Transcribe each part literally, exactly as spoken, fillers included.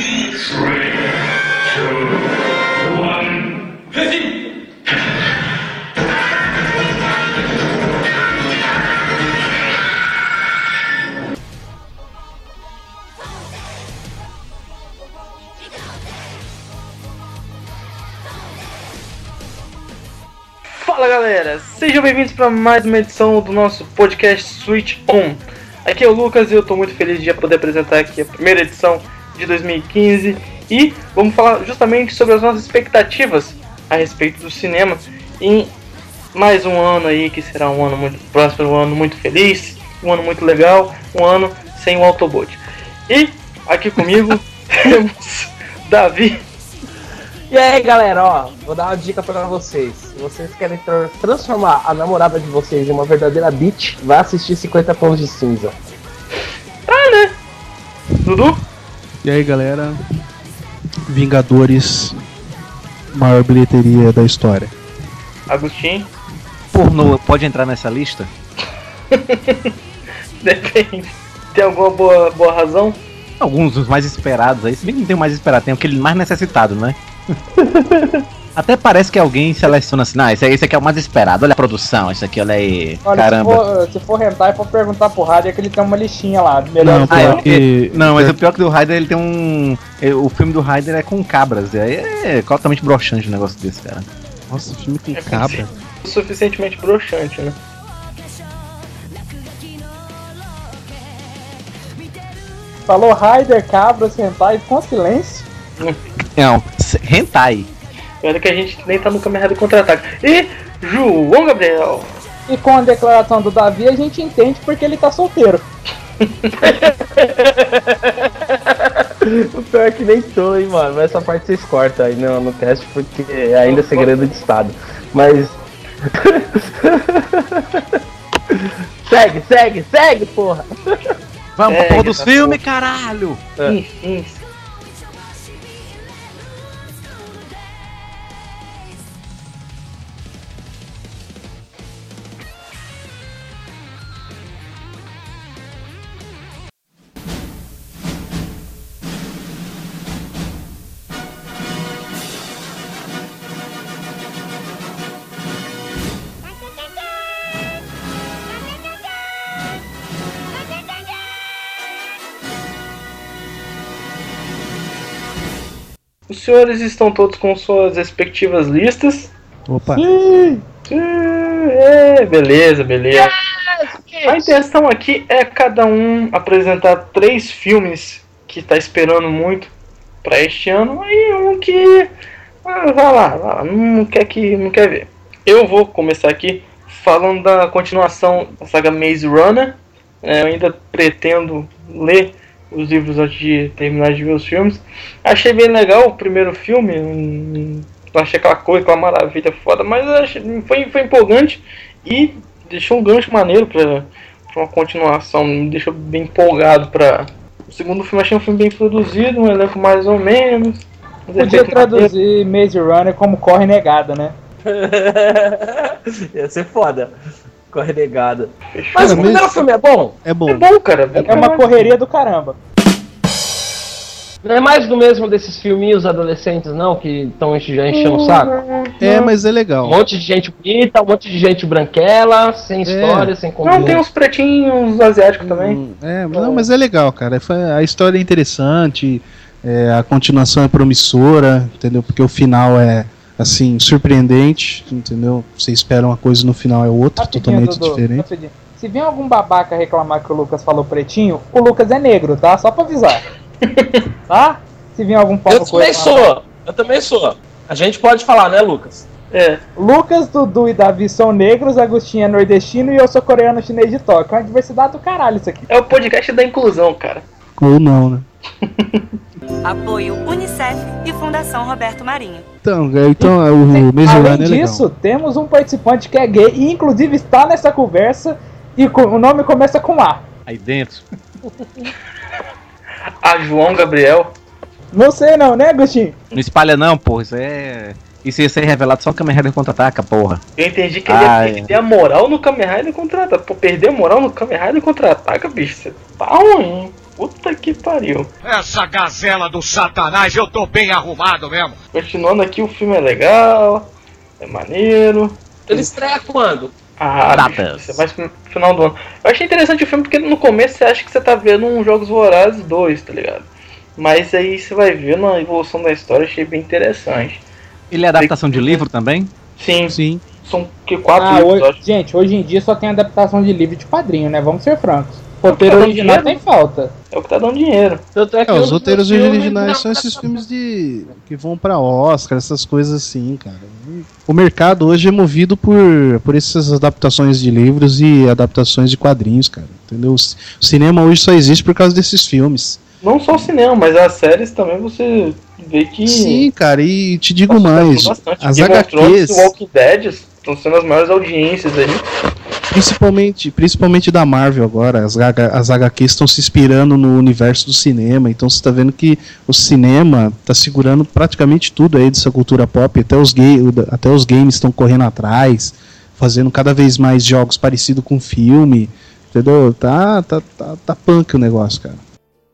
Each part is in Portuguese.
Fala galera, sejam bem-vindos para mais uma edição do nosso podcast Switch On. Aqui é o Lucas e eu estou muito feliz de poder apresentar aqui a primeira edição de dois mil e quinze e vamos falar justamente sobre as nossas expectativas a respeito do cinema em mais um ano aí que será um ano muito próspero, um ano muito feliz, um ano muito legal, um ano sem o Autobot. E aqui comigo temos Davi. E aí galera, ó, vou dar uma dica pra vocês. Se vocês querem tra- transformar a namorada de vocês em uma verdadeira bitch, vai assistir cinquenta Tons de Cinza. Ah, né? Dudu? E aí galera, Vingadores, maior bilheteria da história. Agostinho? Pornô pode entrar nessa lista? Depende. Tem alguma boa, boa razão? Alguns dos mais esperados aí, se bem que não tem o mais esperado, tem aquele mais necessitado, né? Até parece que alguém seleciona assim, não, esse, esse aqui é o mais esperado, olha a produção, isso aqui, olha aí, olha, caramba. Se for, se for hentai, pode perguntar pro Raider que ele tem uma listinha lá. Melhor Não, Ah, é, porque... não, mas o pior que do Raider, ele tem um... O filme do Raider é com cabras, aí é totalmente broxante o negócio desse, cara. Nossa, o filme tem É cabra. o suficientemente broxante, né? Falou Raider, cabras, hentai com silêncio. Não, hentai. Olha que a gente nem tá no Kamen Rider Contra-Ataque. E João Gabriel. E com a declaração do Davi, a gente entende porque ele tá solteiro. O pior é que nem tô, hein, mano. Mas essa parte vocês cortam aí no, no cast porque ainda é segredo de estado. Mas... segue, segue, segue, porra! Vamos É, pra porra dos tá filmes, caralho! Enfim. Os senhores estão todos com suas respectivas listas. Opa, Sim! É, beleza, beleza. A intenção aqui é cada um apresentar três filmes que está esperando muito para este ano. Aí um que ah, vai lá, vai lá, não quer que não quer ver. Eu vou começar aqui falando da continuação da saga Maze Runner. É, eu ainda pretendo ler os livros antes de terminar de ver os filmes. Achei bem legal o primeiro filme. Não achei aquela coisa, aquela maravilha foda, mas achei, foi, foi empolgante e deixou um gancho maneiro pra, pra uma continuação. Me deixou bem empolgado pra. O segundo filme achei um filme bem produzido, um elenco mais ou menos. Podia traduzir Maze Runner como corre negada, né? Ia ser foda. Corre negada. Fechou. Mas o Mas- primeiro filme é bom? é bom. É bom, cara. É uma correria do caramba. Não é mais do mesmo desses filminhos adolescentes, não? Que estão já enchendo o saco? É, mas é Um legal. monte de gente bonita, um monte de gente branquela, sem história, sem Não, contexto. tem uns pretinhos asiáticos também. Hum, É, não, mas é legal, cara. Foi- A história é interessante, é, a continuação é promissora, entendeu? Porque o final é, assim, surpreendente, entendeu? Você espera uma coisa e no final é outra, Rapidinho, totalmente Dudu, diferente. rapidinho. Se vir algum babaca reclamar que o Lucas falou pretinho, o Lucas é negro, tá? Só pra avisar. Tá? Se vir algum pau Eu no também coisa, sou, eu também sou. A gente pode falar, né, Lucas? É. Lucas, Dudu e Davi são negros, Agostinho é nordestino e eu sou coreano chinês de Tóquio. É uma diversidade do caralho isso aqui. É o podcast da inclusão, cara. Ou não, né? Apoio Unicef e Fundação Roberto Marinho. Então, é, então é, o Maze Além Runner é legal. disso, temos um participante que é gay e inclusive está nessa conversa e co- o nome começa com A. Aí dentro. A João Gabriel. Não sei não, né, Agostinho? Não espalha não, porra, isso é... Isso ia ser revelado só no Kamen Rider Contra-Ataca, porra. Eu entendi que ele Ah, ia é. perder a moral no Kamen Rider Contra-Ataca. Pô, perder a moral no Kamen Rider Contra-Ataca, bicho, você tá ruim. Puta que pariu. Essa gazela do satanás, eu tô bem arrumado mesmo. Continuando aqui, o filme é legal, é maneiro. Ele estreia quando? Ah, bicho, você vai pro final do ano. Eu achei interessante o filme porque no começo você acha que você tá vendo um Jogos Vorazes dois, tá ligado? Mas aí você vai vendo a evolução da história, achei bem interessante. Ele é adaptação de livro também? Sim, Sim. São que quatro Ah, livros, hoje, gente, hoje em dia só tem adaptação de livro de quadrinho, né? Vamos ser francos. Roteiro original tem falta. É o que tá dando dinheiro. Tanto é que É, os os roteiros filmes originais não- são esses filmes de que vão pra Oscar, essas coisas assim, cara. O mercado hoje é movido por, por essas adaptações de livros e adaptações de quadrinhos, cara. Entendeu? O cinema hoje só existe por causa desses filmes. Não só o cinema, mas as séries também você vê que... Sim, cara, e te digo Nossa, mais, bastante. as Game of Thrones H Qs, e Walking Dead estão sendo as maiores audiências aí. principalmente, principalmente da Marvel agora, as, H- as H Qs estão se inspirando no universo do cinema, então você tá vendo que o cinema tá segurando praticamente tudo aí dessa cultura pop, até os, gay, até os games estão correndo atrás, fazendo cada vez mais jogos parecidos com filme, entendeu? Tá, tá, tá, tá punk o negócio, cara.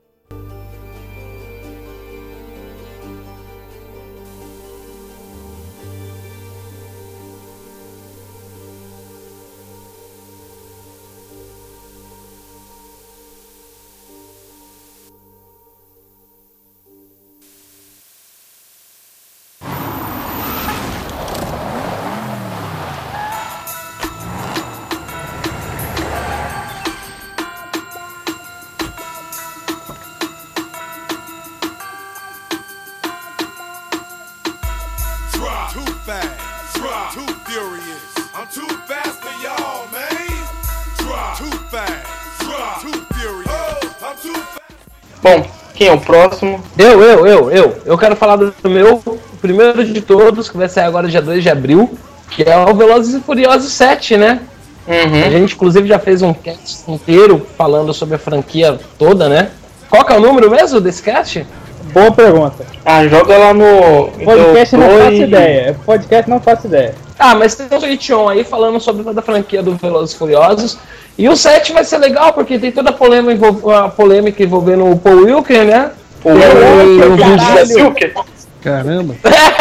Too fast, too furious. I'm too fast for y'all, man. Too fast, too furious. I'm too fast. Bom, quem é o próximo? Eu, eu, eu, eu. Eu quero falar do meu, o primeiro de todos, que vai sair agora dia dois de abril, que é o Velozes e Furiosos sete, né? A Uhum. gente, inclusive, já fez um cast inteiro falando sobre a franquia toda, né? Qual que é o número mesmo desse cast? Boa pergunta. Ah, joga lá no... Podcast não Então, faço dois- ideia. Podcast não faço ideia. Ah, mas tem um tweet on aí falando sobre toda a franquia do Velozes e Furiosos. E o sete vai ser legal, porque tem toda a polêmica, envol- a polêmica envolvendo o Paul Walker, né? Pô, E o Vin caralho. Diesel. Silker. Caramba.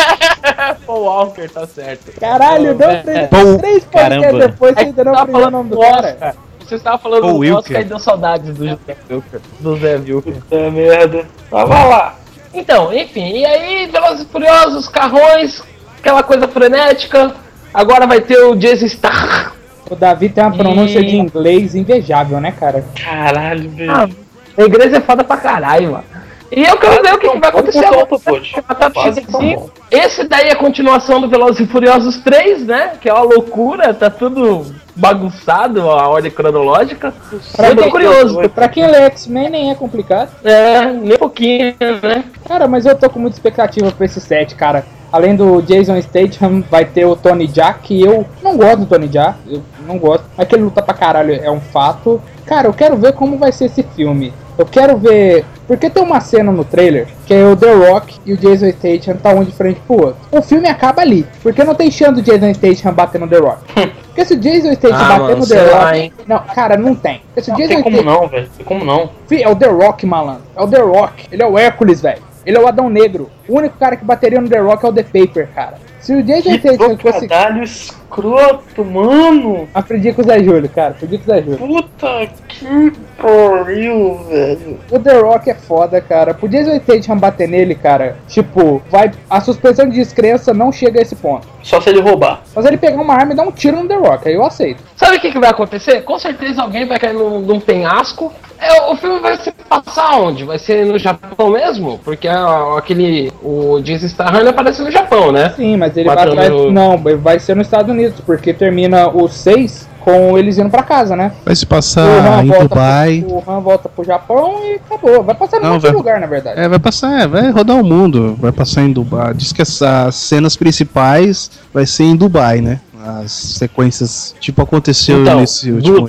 Paul Walker, tá certo. Caralho, deu É, três, é. três podcasts Caramba. depois você Aí ainda você não tava aprendeu o falando nome do do cara. Oscar. Você estava falando Paul do Wilker. Oscar e deu saudades do Zé Wilker. Do Zé Wilker. Puta merda. Ah, vai lá. Então, enfim, e aí, Velozes e Furiosos, carrões, aquela coisa frenética. Agora vai ter o Jason Statham. O Davi tem uma pronúncia E- de inglês invejável, né, cara? Caralho, velho. Ah, a igreja é foda pra caralho, mano. E eu quero ver o que, que vai acontecer Vamos pro agora. Autopod. Tá Quase tão cheio. bom. Esse daí é a continuação do Velozes e Furiosos três, né? Que é uma loucura, tá tudo bagunçado, a ordem cronológica. Eu tô curioso. Pra quem lê X-Men nem é complicado. É, nem um pouquinho, né? Cara, mas eu tô com muita expectativa pra esse set, cara. Além do Jason Statham, vai ter o Tony Jaa, que eu não gosto do Tony Jaa, eu não gosto. Mas que ele luta pra caralho é um fato. Cara, eu quero ver como vai ser esse filme. Eu quero ver... Porque tem uma cena no trailer, que é o The Rock e o Jason Statham tá um de frente pro outro. O filme acaba ali, porque não tem chance do Jason Statham bater no The Rock. Porque se o Jason Statham Ah, bater mano, no sei The lá, Rock... hein. Não, cara, não tem. Porque se o Não Jason tem como Statham... não, velho. Tem como não. Fih, é o The Rock, malandro. É o The Rock. Ele é o Hércules, velho. Ele é o Adão Negro. O único cara que bateria no The Rock é o The Paper, cara. Se o Jason Que Statham fosse... trocadilho escroto, mano. Aprendi com o Zé Júlio, cara. Aprendi com o Zé Júlio. Puta que pariu, velho. O The Rock é foda, cara. Pro Jason Statham bater nele, cara, tipo, vai... A suspensão de descrença não chega a esse ponto. Só se ele roubar. Mas ele pegar uma arma e dar um tiro no The Rock, aí eu aceito. Sabe o que, que vai acontecer? Com certeza alguém vai cair num, num penhasco. É, o filme vai se passar onde? Vai ser no Japão mesmo? Porque a- aquele. O Jason Statham aparece no Japão, né? Sim, mas ele Matando vai atrás... o- Não, vai ser nos Estados Unidos, porque termina o seis com eles indo pra casa, né? Vai se O passar Han em volta Dubai. pro- O Han volta pro Japão e acabou. Vai passar em um Não, monte vai- de lugar, na verdade. É, vai passar, é, vai rodar o mundo, vai passar em Dubai. Diz que as, as cenas principais vai ser em Dubai, né? As sequências, tipo aconteceu Então, nesse último. Du-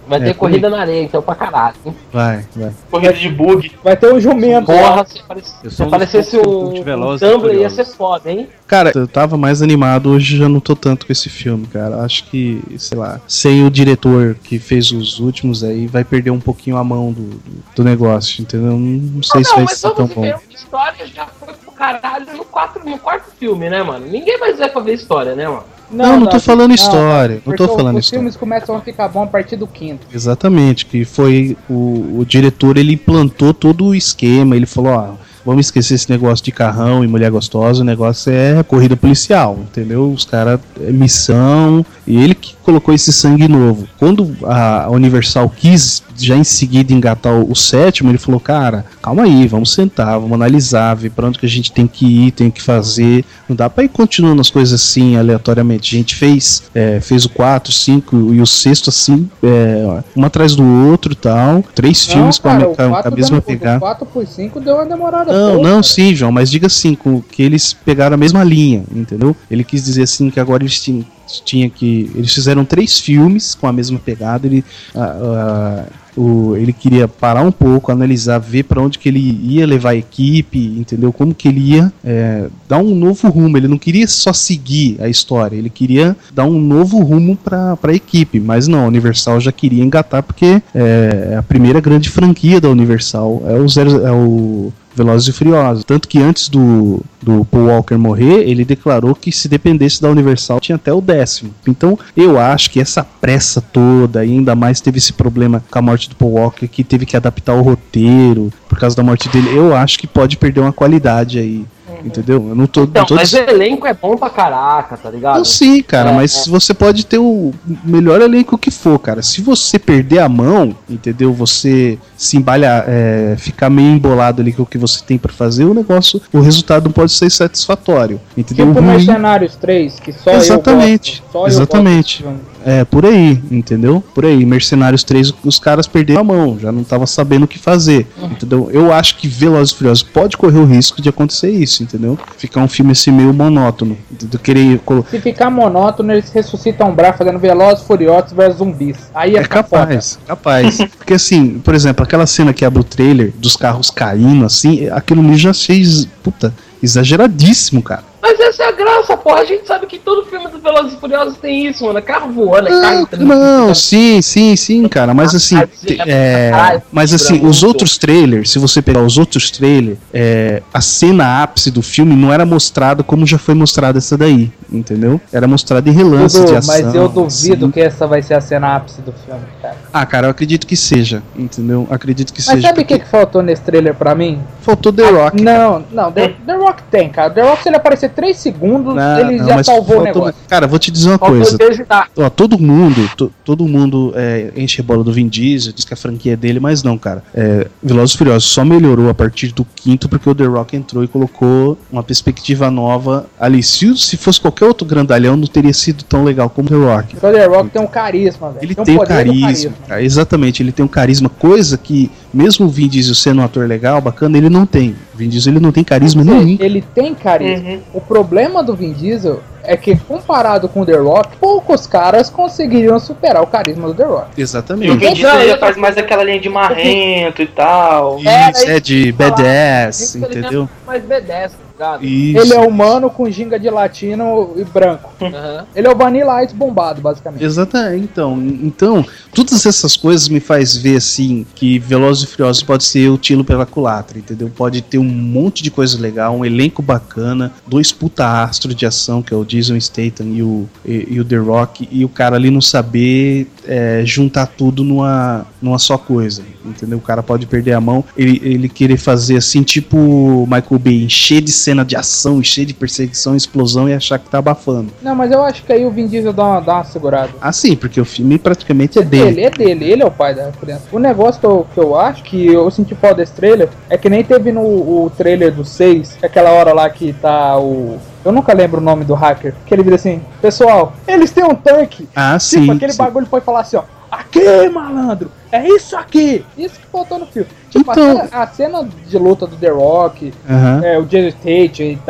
Vai ter É, corrida na areia, então pra caralho. hein? Vai, vai. Corrida de bug. Vai ter um jumento. Porra, se, aparec- Eu se sou um dos aparecesse poucos um, muito um velozes e Tumblr ia furiosos. ser foda, hein? Cara, eu tava mais animado, hoje já não tô tanto com esse filme, cara. Acho que, sei lá, sem o diretor que fez os últimos aí, vai perder um pouquinho a mão do, do, do negócio, entendeu? Não, não sei Ah, se não, vai mas ser tão vamos bom. ver, a história já foi pro caralho no, quatro, no quarto filme, né, mano? Ninguém mais vai pra ver história, né, mano? Não, não tô falando história, não porque tô falando os história. filmes começam a ficar bons a partir do quinto. Exatamente, que foi o, o diretor, ele implantou todo o esquema, ele falou, ó, vamos esquecer esse negócio de carrão e mulher gostosa, o negócio é corrida policial, entendeu? Os caras, é missão, e ele que colocou esse sangue novo. Quando a Universal quis já em seguida engatar o, o sétimo, ele falou, cara, calma aí, vamos sentar, vamos analisar, ver pra onde que a gente tem que ir, tem que fazer, não dá pra ir continuando as coisas assim, aleatoriamente. A gente fez, é, fez o quatro, cinco e o sexto assim, é, um atrás do outro e tal, três Não, filmes cara, com a, o com a quatro mesma deu- pegada. O quatro por cinco deu uma demorada. Não, boa, não, cara. sim, João, mas diga assim, com, que eles pegaram a mesma linha, entendeu? Ele quis dizer assim que agora eles tinham, tinha que. Eles fizeram três filmes com a mesma pegada. Ele, ah, ah, o, ele queria parar um pouco, analisar, ver pra onde que ele ia levar a equipe, entendeu? Como que ele ia é, dar um novo rumo. Ele não queria só seguir a história, ele queria dar um novo rumo pra, pra equipe. Mas não, a Universal já queria engatar porque é a primeira grande franquia da Universal é o, zero, é o Velozes e Furiosos. Tanto que antes do, do Paul Walker morrer, ele declarou que se dependesse da Universal tinha até o décimo. Então eu acho que essa pressa toda, e ainda mais teve esse problema com a morte do Paul Walker, que teve que adaptar o roteiro por causa da morte dele, eu acho que pode perder uma qualidade aí. Entendeu? Eu não tô, Então, não tô mas o elenco é bom pra caraca, tá ligado? Não, sim, cara, É, mas é. você pode ter o melhor elenco que for, cara. Se você perder a mão, entendeu? Você se embalhar, é, ficar meio embolado ali com o que você tem pra fazer, o negócio, o resultado não pode ser satisfatório, entendeu? Tipo O ruim- Mercenários três, que só Exatamente, eu gosto. Só exatamente. Eu gosto desse filme. É, por aí, entendeu? Por aí. Mercenários três, os caras perderam a mão, já não tava sabendo o que fazer, entendeu? Eu acho que Velozes e Furiosos pode correr o risco de acontecer isso, entendeu? Ficar um filme assim meio monótono, de querer colocar. Se ficar monótono, eles ressuscitam um braço fazendo Velozes, Furiosos versus zumbis. Aí é, É capaz, capaz. Porque assim, por exemplo, aquela cena que abre o trailer dos carros caindo, assim, aquilo ali já fez, puta, exageradíssimo, cara. Mas essa é a graça, porra. A gente sabe que todo filme do Velozes e Furiosos tem isso, mano. É carro voando, é carro... Não, não, sim, sim, sim, cara, mas assim, te- é, mas assim, os outros trailers, se você pegar os outros trailers, é, a cena ápice do filme não era mostrada como já foi mostrada essa daí, entendeu? Era mostrada em relance Dudu, de ação. mas eu duvido assim. que essa vai ser a cena ápice do filme, cara. Ah, cara, eu acredito que seja, entendeu? Acredito que Mas seja. sabe o porque que, que faltou nesse trailer pra mim? faltou The Rock. Não, não, The, The Rock tem, cara. The Rock, se ele aparecer três segundos, Não, ele não, já mas salvou o faltou- negócio. Cara, vou te dizer uma Faltou coisa. beijo da- Ó, todo mundo, to- todo mundo é, enche a bola do Vin Diesel, diz que a franquia é dele, mas não, cara. É, Velozes e Furiosos só melhorou a partir do quinto porque o The Rock entrou e colocou uma perspectiva nova ali. Se, se fosse qualquer outro grandalhão, não teria sido tão legal como o The Rock. Porque o The Rock tem um carisma, velho. Ele um tem o poder do carisma, cara, exatamente, ele tem um carisma, coisa que mesmo o Vin Diesel sendo um ator legal, bacana, ele não tem. O Vin Diesel ele não tem carisma nenhum. Ele tem carisma. Uhum. O problema do Vin Diesel é que, comparado com o The Rock, poucos caras conseguiriam superar o carisma do The Rock. E o Exatamente. Vin Diesel já faz mais aquela linha de marrento e tal. Isso, é de badass, Isso que ele entendeu? é mais B dez, tá ligado? Isso. Ele é humano com ginga de latino e branco. Aham. Ele é o Vanilla Ice bombado, basicamente. Exatamente, então, então, todas essas coisas me faz ver assim que Velozes e Furiosos pode ser o tiro pela culatra, entendeu? Pode ter um monte de coisa legal, um elenco bacana, dois puta astros de ação, que é o Jason Statham e o, e, e o The Rock, e o cara ali não saber é, juntar tudo numa, numa só coisa, entendeu? O cara pode perder a mão, ele, ele querer fazer assim, tipo Michael Bay, encher de cena de ação, encher de perseguição, explosão e achar que tá abafando. Não, mas eu acho que aí o Vin Diesel dá uma, dá uma segurada. Ah, sim, porque o filme praticamente é dele. Ele é dele, ele é o pai da criança. O negócio que eu, que eu acho, que eu senti falta desse trailer, é que nem teve no o trailer do seis, aquela hora lá que tá o... Eu nunca lembro o nome do hacker, que ele vira assim, pessoal, eles têm um tanque. Ah, Tipo, sim. aquele sim. bagulho pode falar assim, ó, aqui, malandro, é isso aqui. Isso que faltou no filme. Tipo, Então- a, cena, a cena de luta do The Rock, Aham. é, o Jason Statham e tal,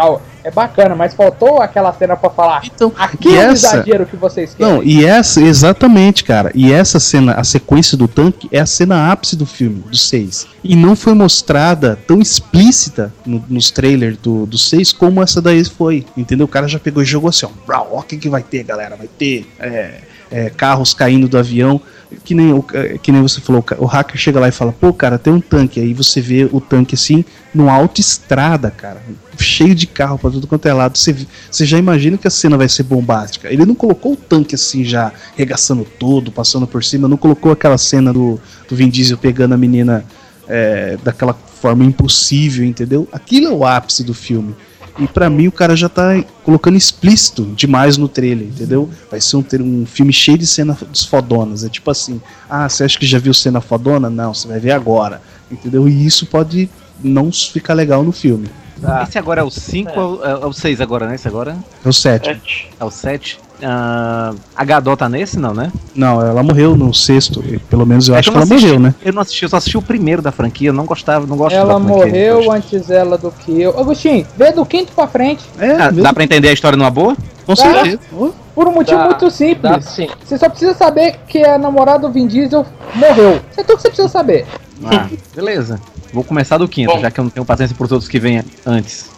é bacana, mas faltou aquela cena pra falar. Então, aqui é o exagero que vocês querem. Não, e essa, exatamente, cara. E essa cena, a sequência do tanque, é a cena ápice do filme, do seis. E não foi mostrada tão explícita no, nos trailers do, do seis como essa daí foi. Entendeu? O cara já pegou e jogou assim, ó. Ó, o que, que vai ter, galera? Vai ter é, é, carros caindo do avião. Que nem, o, que nem você falou, o hacker chega lá e fala, pô, cara, tem um tanque. Aí você vê o tanque assim, numa autoestrada, cara, cheio de carro pra tudo quanto é lado. Você, você já imagina que a cena vai ser bombástica. Ele não colocou o tanque assim, já regaçando todo, passando por cima. Não colocou aquela cena do, do Vin Diesel pegando a menina é, daquela forma impossível, entendeu? Aquilo é o ápice do filme. E pra mim o cara já tá colocando explícito demais no trailer, entendeu? Vai ser um, um filme cheio de cenas fodonas. É tipo assim, ah, você acha que já viu cena fodona? Não, você vai ver agora, entendeu? E isso pode não ficar legal no filme. Ah. Esse agora é o cinco, é. é o seis agora, né? Esse agora? É o sete. É o sete. Uh, a Gadot tá nesse, não, né? Não, ela morreu no sexto. Pelo menos eu é acho que, eu que ela assisti, morreu, né? Eu não assisti, eu só assisti o primeiro da franquia. Eu não gostava, não gosto ela da franquia. Ela morreu antes ela do que eu. Agostinho, vê do quinto pra frente. É, ah, dá pra entender a história numa boa? Com certeza. Por um motivo dá, muito simples. Dá, sim. Você só precisa saber que a namorada do Vin Diesel morreu. Isso é tudo que você precisa saber. Ah, beleza. Vou começar do quinto, Bom. já que eu não tenho paciência por todos que vêm antes.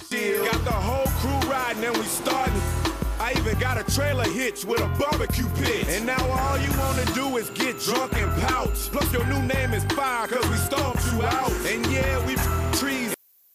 Got a trailer hitch with a barbecue pit. And now all you wanna do is get drunk and pout. Plus your new name is Fire, cause we stomped you out. And yeah, we trees.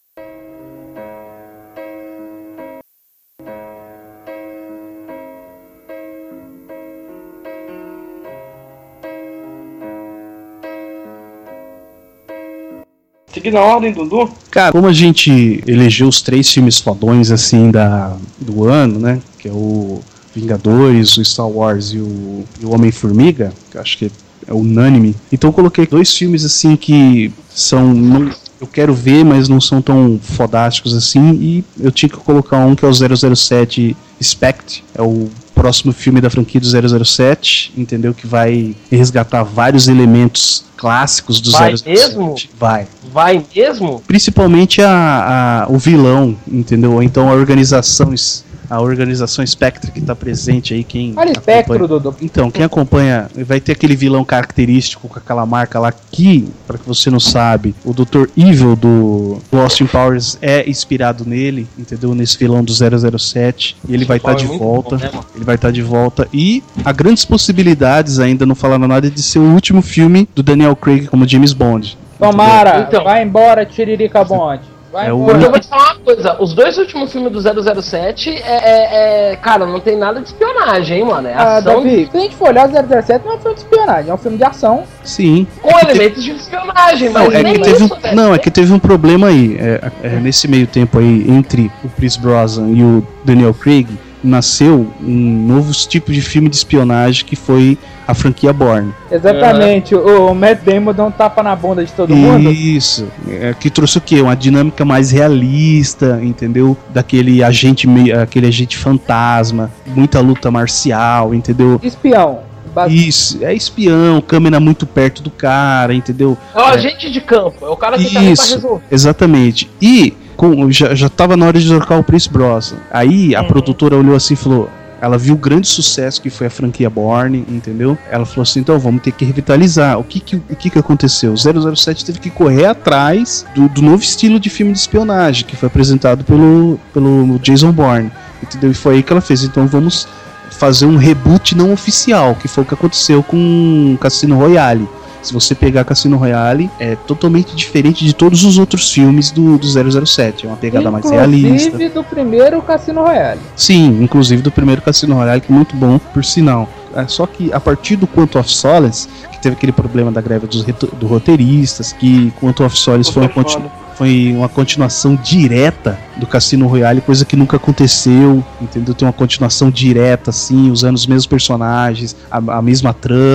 Seguindo a ordem, Dudu? Cara, como a gente elegeu os três filmes fodões assim da, do ano, né? Que é o Vingadores, o Star Wars e o, e o Homem-Formiga, que eu acho que é unânime. Então eu coloquei dois filmes assim que são... Não, eu quero ver, mas não são tão fodásticos assim. E eu tinha que colocar um que é o zero zero sete Spectre. É o próximo filme da franquia do zero zero sete, entendeu? Que vai resgatar vários elementos clássicos do vai zero zero sete. Mesmo? Vai. Vai mesmo? Principalmente a, a, o vilão, entendeu? Então a organização... A organização Spectre que está presente aí, quem Olha Spectro, Dudu. Então, quem acompanha, vai ter aquele vilão característico com aquela marca lá que, para que você não sabe, o doutor Evil do, do Austin Powers é inspirado nele, entendeu? Nesse vilão do zero zero sete, e ele vai estar tá de volta, bom, né? Ele vai estar tá de volta, e há grandes possibilidades, ainda não falando nada, de ser o último filme do Daniel Craig como James Bond. Tomara, então, vai embora, Tiririca Bond. É o... Porque eu vou te falar uma coisa, os dois últimos filmes do zero zero sete é, é, é cara, não tem nada de espionagem, hein, mano, é ah, ação. Davi, de... se a gente for olhar, o zero zero sete não é um filme de espionagem, é um filme de ação. Sim. Com elementos te... de espionagem, mas não, é nem que teve isso, um... velho. Não, é que teve um problema aí, é, é, nesse meio tempo aí, entre o Pierce Brosnan e o Daniel Craig, nasceu um novo tipo de filme de espionagem que foi a franquia Bourne. Exatamente, uhum. o, o Matt Damon dá um tapa na bunda de todo mundo. Isso, é, que trouxe o quê? Uma dinâmica mais realista, entendeu? Daquele agente, aquele agente fantasma, muita luta marcial, entendeu? Espião. Isso, é espião, câmera muito perto do cara, entendeu? É o agente de campo, é o cara que Isso, tá ali pra resolver. Exatamente. E com, já, já tava na hora de trocar o Pierce Brosnan. Aí a uhum. produtora olhou assim e falou... Ela viu o grande sucesso que foi a franquia Bourne, entendeu? Ela falou assim, então vamos ter que revitalizar. O que que, o que, que aconteceu? O zero zero sete teve que correr atrás do, do novo estilo de filme de espionagem que foi apresentado pelo, pelo Jason Bourne, entendeu? E foi aí que ela fez, então vamos fazer um reboot não oficial, que foi o que aconteceu com Cassino Royale. Se você pegar Cassino Royale, é totalmente diferente de todos os outros filmes do, do zero zero sete. É uma pegada inclusive mais realista. Inclusive do primeiro Cassino Royale. Sim, inclusive do primeiro Cassino Royale, que é muito bom, por sinal. É, só que a partir do Quantum of Solace, que teve aquele problema da greve dos do roteiristas, que Quantum of Solace foi uma, continu, foi uma continuação direta do Cassino Royale, coisa que nunca aconteceu, entendeu? Tem uma continuação direta, assim, usando os mesmos personagens, a, a mesma trama,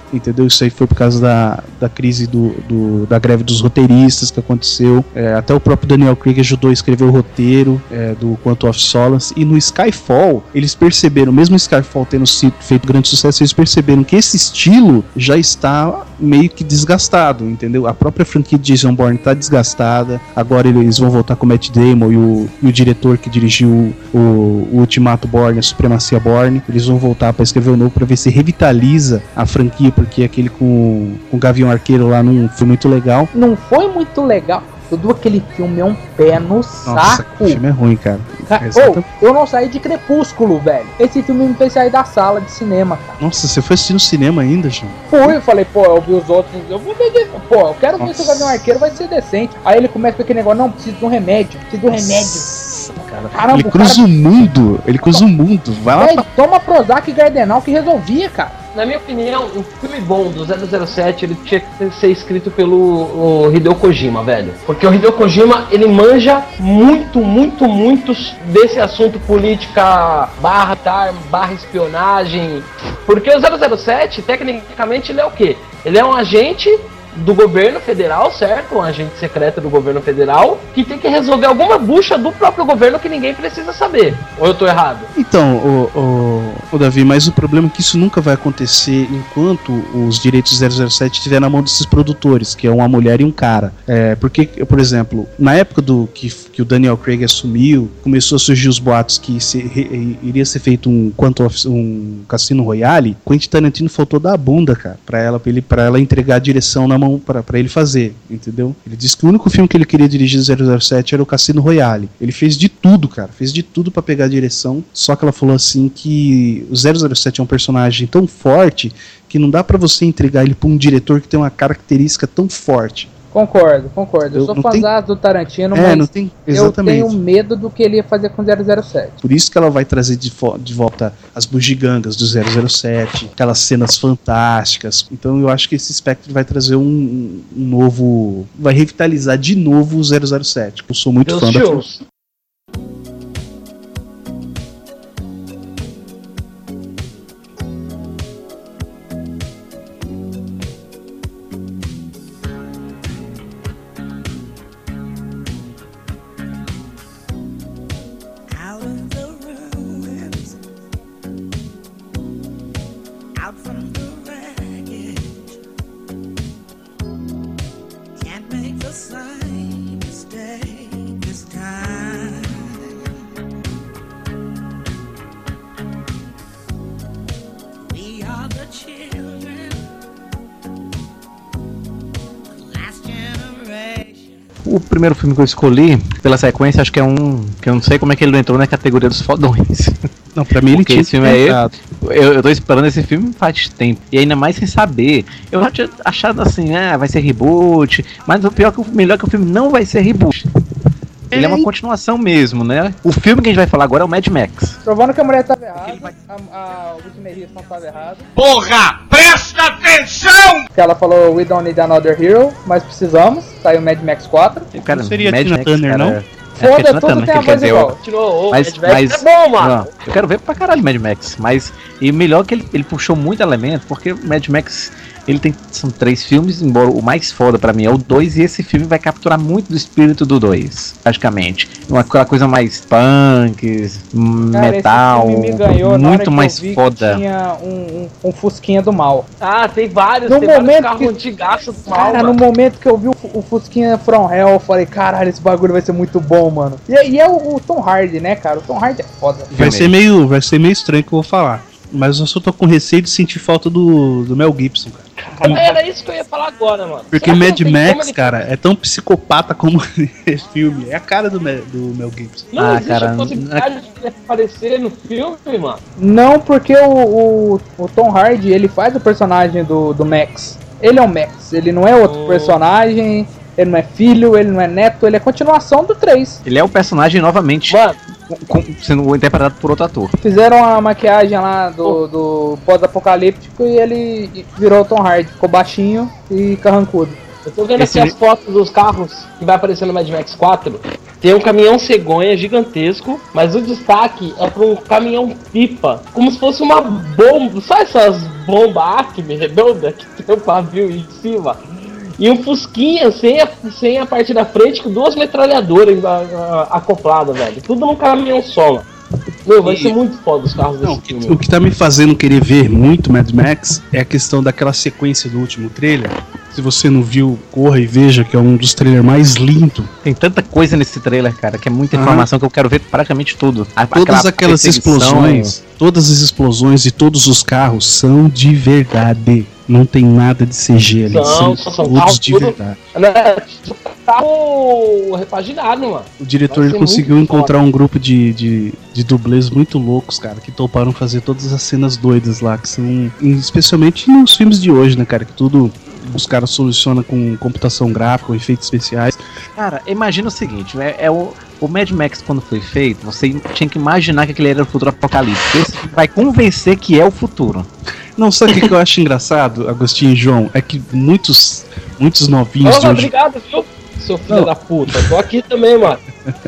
entendeu? Isso aí foi por causa da, da crise do, do, da greve dos roteiristas que aconteceu. É, até o próprio Daniel Craig ajudou a escrever o roteiro é, do Quantum of Solace. E no Skyfall, eles perceberam, mesmo o Skyfall tendo sido, feito grande sucesso, eles perceberam que esse estilo já está meio que desgastado, entendeu? A própria franquia de Jason Bourne está desgastada. Agora eles vão voltar com o Matt Damon e o, e o diretor que dirigiu o, o Ultimato Bourne, a Supremacia Bourne. Eles vão voltar para escrever o novo para ver se revitaliza a franquia, porque aquele com, com o Gavião Arqueiro lá não foi muito legal. Não foi muito legal. Tudo aquele filme é um pé no saco. Nossa, o filme é ruim, cara. Ca- oh, eu não saí de Crepúsculo, velho. Esse filme me fez sair da sala de cinema, cara. Nossa, você foi assistir no cinema ainda, João? Fui, eu falei, pô, eu vi os outros. Eu vou ver, pô, eu quero ver se o Gavião Arqueiro vai ser decente. Aí ele começa com aquele negócio, não, preciso de um remédio, preciso de um remédio. Cara, Caramba, ele cruza cara... o mundo, ele cruza o mundo. Vai lá Véi, pra... toma Prozac e Gardenal que resolvia, cara. Na minha opinião, um filme bom do zero zero sete, ele tinha que ser escrito pelo o Hideo Kojima, velho. Porque o Hideo Kojima, ele manja muito, muito, muito desse assunto política barra tar, barra espionagem. Porque o zero zero sete, tecnicamente, ele é o quê? Ele é um agente do governo federal, certo? Um agente secreto do governo federal que tem que resolver alguma bucha do próprio governo que ninguém precisa saber. Ou eu tô errado? Então, o, o, o Davi, mas o problema é que isso nunca vai acontecer enquanto os direitos do zero zero sete estiverem na mão desses produtores, que é uma mulher e um cara. É, porque, por exemplo, na época do que, que o Daniel Craig assumiu, começou a surgir os boatos que se, re, iria ser feito um, Quantum of, um Cassino Royale. Quentin Tarantino faltou dar a bunda, cara, pra ela, pra ele, pra ela entregar a direção na mão Pra, pra ele fazer, entendeu? Ele disse que o único filme que ele queria dirigir do zero zero sete era o Cassino Royale. Ele fez de tudo, cara, fez de tudo pra pegar a direção, só que ela falou assim que o zero zero sete é um personagem tão forte que não dá pra você entregar ele pra um diretor que tem uma característica tão forte. Concordo, concordo. Eu, eu sou fãzão do Tarantino, é, mas não tem... eu tenho medo do que ele ia fazer com zero zero sete. Por isso que ela vai trazer de, de volta as bugigangas do zero zero sete, aquelas cenas fantásticas. Então eu acho que esse Spectre vai trazer um, um novo... vai revitalizar de novo o zero zero sete. Eu sou muito Deus fã Deus. da franquia. O primeiro filme que eu escolhi, pela sequência, acho que é um... que eu não sei como é que ele não entrou na categoria dos fodões. Não, pra mim ele Porque tinha esse filme é eu, eu, eu tô esperando esse filme faz tempo. E ainda mais sem saber. Eu já tinha achado assim, ah, vai ser reboot. Mas o pior que o melhor é que o filme não vai ser reboot. Ele é uma continuação mesmo, né? O filme que a gente vai falar agora é o Mad Max. Provando que a mulher tava errada, a, a, o Whitney Houston tava errado. Porra, presta atenção! Que ela falou, we don't need another hero, mas precisamos. Saiu Mad Max quatro. Cara, não seria Tina Turner, não? Foda, é, tudo tem a voz igual. Tirou o mas, Mad Max mas, é bom, mano. Não, eu quero ver pra caralho Mad Max. Mas, e melhor que ele, ele puxou muito elemento, porque o Mad Max... Ele tem, são três filmes, embora o mais foda pra mim é o dois, e esse filme vai capturar muito do espírito do dois, praticamente. Uma aquela coisa mais punk, cara, metal, me ganhou muito mais foda. Tinha um, um, um Fusquinha do mal. Ah, tem vários, no tem momento vários carros antigaços do mal. Cara, mano. No momento que eu vi o, o Fusquinha From Hell, eu falei, caralho, esse bagulho vai ser muito bom, mano. E, e é o, o Tom Hardy, né, cara? O Tom Hardy é foda. Vai ser meio, vai ser meio estranho que eu vou falar. Mas eu só tô com receio de sentir falta do, do Mel Gibson, cara. Era isso que eu ia falar agora, mano. Porque Mad Max, cara, ele... é tão psicopata como esse filme. É a cara do, Mel, do Mel Gibson. Não ah, existe cara, a possibilidade não... de ele aparecer no filme, mano. Não, porque o, o, o Tom Hardy, ele faz o personagem do, do Max. Ele é o Max, ele não é outro oh. personagem... Ele não é filho, ele não é neto, ele é continuação do três. Ele é o personagem novamente com, sendo interpretado por outro ator. Fizeram a maquiagem lá do, do pós-apocalíptico e ele virou o Tom Hardy. Ficou baixinho e carrancudo. Eu tô vendo Esse... aqui as fotos dos carros que vai aparecer no Mad Max quatro. tem um caminhão cegonha gigantesco, mas o destaque é para um caminhão pipa, como se fosse uma bomba, sabe essas bombas Acme redonda que tem o pavio em cima? E um fusquinha sem a, sem a parte da frente com duas metralhadoras acopladas, velho. Tudo num caminhão só, mano. Meu, vai e... ser muito foda os carros Não, desse filme. O que tá me fazendo querer ver muito Mad Max é a questão daquela sequência do último trailer. Se você não viu, corra e veja, que é um dos trailers mais lindos. Tem tanta coisa nesse trailer, cara, que é muita informação ah. que eu quero ver praticamente tudo. A, Todas aquelas explosões, todas as explosões e todos os carros são de verdade. Não tem nada de C G ali, são, são, são todos de tudo, verdade. Carro repaginado, mano. O diretor ele conseguiu encontrar foda. um grupo de, de, de dublês muito loucos, cara, que toparam fazer todas as cenas doidas lá, que são, especialmente nos filmes de hoje, né, cara, que tudo os caras solucionam com computação gráfica, com efeitos especiais. Cara, imagina o seguinte, é, é o, o Mad Max quando foi feito, você tinha que imaginar que aquele era o futuro apocalíptico. Esse vai convencer que é o futuro. Não, sabe o que, que eu acho engraçado, Agostinho e João? É que muitos, muitos novinhos Ô, de hoje... Obrigado, viu? Seu filho Não. da puta, tô aqui também, mano.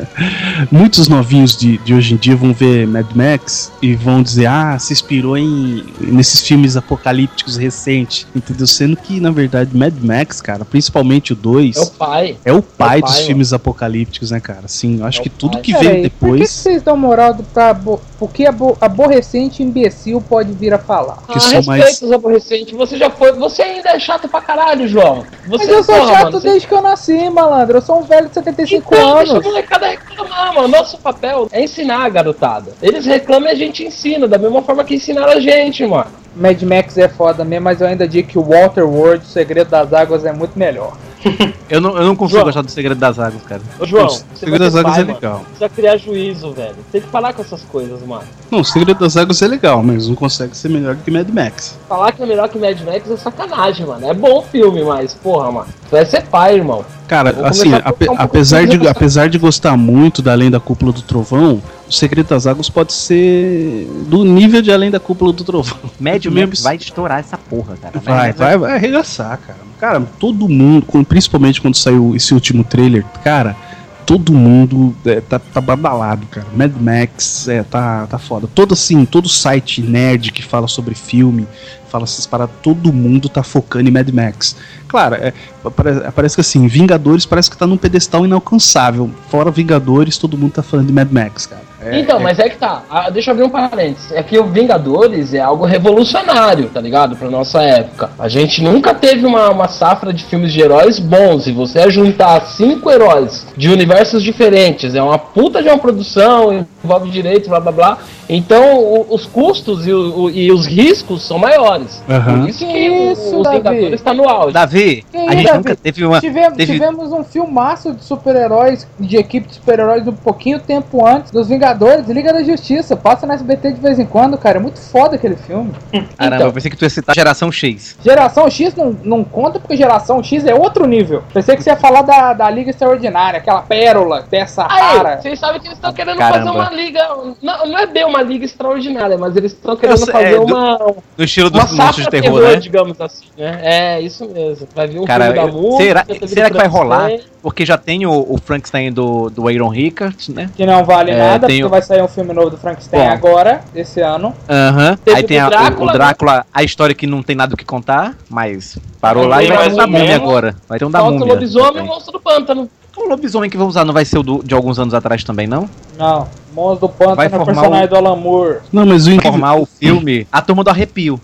Muitos novinhos de, de hoje em dia vão ver Mad Max e vão dizer, ah, se inspirou em nesses filmes apocalípticos recentes, entendeu? Sendo que, na verdade, Mad Max, cara, principalmente o dois... É o pai. É o pai, é o dos pai, filmes mano. apocalípticos, né, cara? Assim, eu acho é que tudo pai. que Pera veio aí, depois... Por que vocês dão moral do, pra... Por que abo, aborrecente imbecil pode vir a falar? Ah, que são respeita mais... os aborrecentes. Você já foi... Você ainda é chato pra caralho, João. Você Mas eu sou porra, chato mano, desde você... que eu nasci, malandro. Eu sou um velho de setenta e cinco então, anos. Deixa a molecada reclamar, mano. Nosso papel é ensinar a garotada. Eles reclamam e a gente ensina, da mesma forma que ensinaram a gente, mano. Mad Max é foda mesmo, mas eu ainda digo que o Waterworld, o Segredo das Águas, é muito melhor. eu, não, eu não consigo João. gostar do Segredo das Águas, cara. Ô, João, o Segredo das Águas pai, é legal. Mano. Precisa criar juízo, velho. Tem que falar com essas coisas, mano. Não, o Segredo das Águas é legal, mas não consegue ser melhor do que Mad Max. Falar que é melhor que Mad Max é sacanagem, mano. É bom filme, mas, porra, mano. Tu vai ser pai, irmão. Cara, assim, ape, um apesar, de, apesar de gostar muito da Além da Cúpula do Trovão, o Segredo das Águas pode ser do nível de Além da Cúpula do Trovão. Mad Max vai estourar essa porra, cara. Vai, vai, vai arregaçar, cara. Cara, todo mundo, principalmente quando saiu esse último trailer, cara, todo mundo é, tá, tá badalado, cara. Mad Max é, tá, tá foda. Todo assim, todo site nerd que fala sobre filme, fala essas paradas, todo mundo tá focando em Mad Max. Claro, é, parece, parece que assim, Vingadores parece que tá num pedestal inalcançável. Fora Vingadores, todo mundo tá falando de Mad Max, cara. É, então, é... mas é que tá, ah, deixa eu abrir um parênteses. É que o Vingadores é algo revolucionário, tá ligado? Pra nossa época. A gente nunca teve uma, uma safra de filmes de heróis bons. E você juntar cinco heróis de universos diferentes, é uma puta de uma produção, envolve direito, blá blá blá. Então, o, os custos e, o, e os riscos são maiores. Uhum. Por isso que isso, o, os Davi? Vingadores tá no auge. Davi, que a gente Davi? nunca teve uma... Tivemos, teve... tivemos um filmaço de super-heróis, de equipe de super-heróis um pouquinho tempo antes dos Vingadores, Liga da Justiça. Passa no S B T de vez em quando, cara. É muito foda aquele filme. Caramba, então, eu pensei que tu ia citar Geração X. Geração X não, não conta porque Geração X é outro nível. Pensei que você ia falar da, da Liga Extraordinária, aquela pérola, peça rara. Vocês sabem que eles estão querendo Caramba. fazer uma liga... Não, não é bem uma liga extraordinária, mas eles estão querendo sei, fazer é, uma... Do, no estilo dos uma monstros de terror, terror, né? digamos assim, né? É, isso mesmo. Vai vir um Cara, filme da eu- música... será, teve será que vai rolar? Frankenstein, Porque já tem o, o Frankenstein do, do Aaron Rickard, né? Que não vale É, nada, tem porque o- vai sair um filme novo do Frankenstein Bom. agora, esse ano. Aham. Teve Aí tem do a- o- Drácula, o Drácula, a história que não tem nada o que contar, mas parou Não lá e tem vai ter mais um da um múmia mesmo. agora. Vai ter um da Falta o múmia. lobisomem e o também. monstro do pântano. O lobisomem que vão usar não vai ser o do- de alguns anos atrás também, não? Não, Monstro do Pântano Vai é o formar personagem o- do Alan Moore. Não, mas o, incrível, Formar o filme A Turma do Arrepio.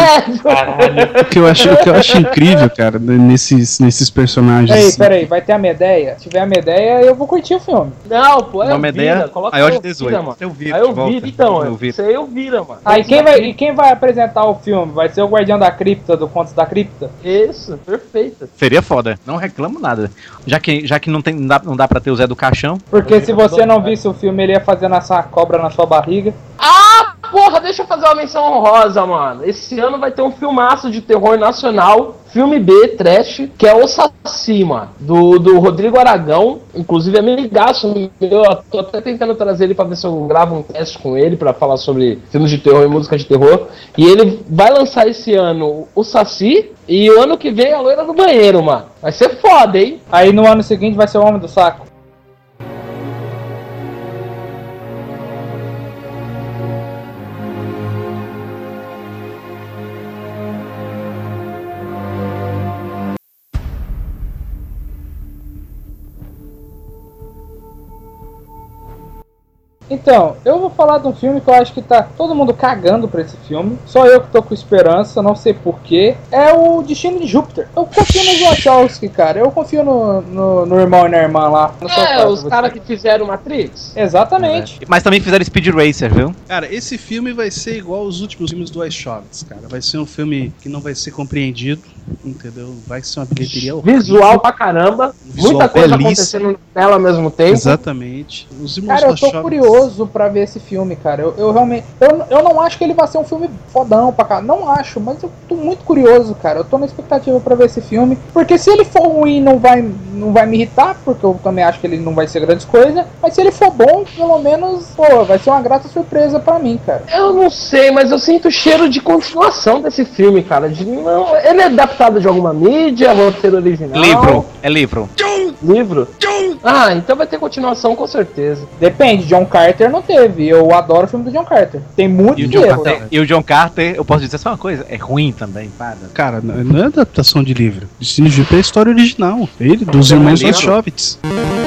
É, o que eu acho, o que eu acho incrível, cara, nesses, nesses personagens. Ei, assim, peraí, vai ter a Medeia? Se tiver a Medeia, eu vou curtir o filme. não, pô, é Uma o ideia Vira. Coloca maior aí de o Vira, dezoito. mano. Eu vi, Aí eu de volta. vi, então. Eu vi. Isso aí eu vira, mano. Aí quem vai, e quem vai apresentar o filme? Vai ser o Guardião da Cripta, do Contos da Cripta? Isso, perfeito. Seria foda. Não reclamo nada. Já que, já que não, tem, não, dá, não dá pra ter o Zé do Caixão. Porque se você não visse o filme, ele ia fazendo essa cobra na sua barriga. Ah, porra, deixa eu fazer uma menção honrosa, mano. Esse ano vai ter um filmaço de terror nacional, filme B, trash, que é O Saci, mano, do, do Rodrigo Aragão, inclusive é amigaço meu, eu tô até tentando trazer ele pra ver se eu gravo um teste com ele pra falar sobre filmes de terror e música de terror, e ele vai lançar esse ano O Saci, e o ano que vem a Loira do Banheiro, mano. Vai ser foda, hein? Aí no ano seguinte vai ser o Homem do Saco. Então, eu vou falar de um filme que eu acho que tá todo mundo cagando pra esse filme. Só eu que tô com esperança, não sei porquê. É o Destino de Júpiter. Eu confio nos Wachowski, cara. Eu confio no, no, no irmão e na irmã lá. É, os caras que fizeram Matrix. Exatamente. É. Mas também fizeram Speed Racer, viu? Cara, esse filme vai ser igual aos últimos filmes do Wachowski, cara. Vai ser um filme que não vai ser compreendido, entendeu? Vai ser uma bilheteria horrível. Visual pra caramba. Visual muita coisa belíssimo. acontecendo nela ao mesmo tempo. Exatamente. Os irmãos Cara, eu tô Wachowski... curioso pra ver esse filme, cara. Eu, eu realmente. Eu, eu não acho que ele vai ser um filme fodão pra cá. Não acho, mas eu tô muito curioso, cara. Eu tô na expectativa pra ver esse filme. Porque se ele for ruim, não vai, não vai me irritar, porque eu também acho que ele não vai ser grandes coisas. Mas se ele for bom, pelo menos, pô, vai ser uma grata surpresa pra mim, cara. Eu não sei, mas eu sinto cheiro de continuação desse filme, cara. De, não, ele é adaptado de alguma mídia, roteiro original. Livro, é livro. Livro? Ah, então vai ter continuação com certeza. Depende, John Carter não teve. Eu adoro o filme do John Carter. Tem muito E o John erro. Carter, e o John Carter, eu posso dizer só uma coisa, é ruim também, para. Cara, não não é adaptação de livro. Destino de Júpiter é a história original. Ele, dos irmãos Wachowski.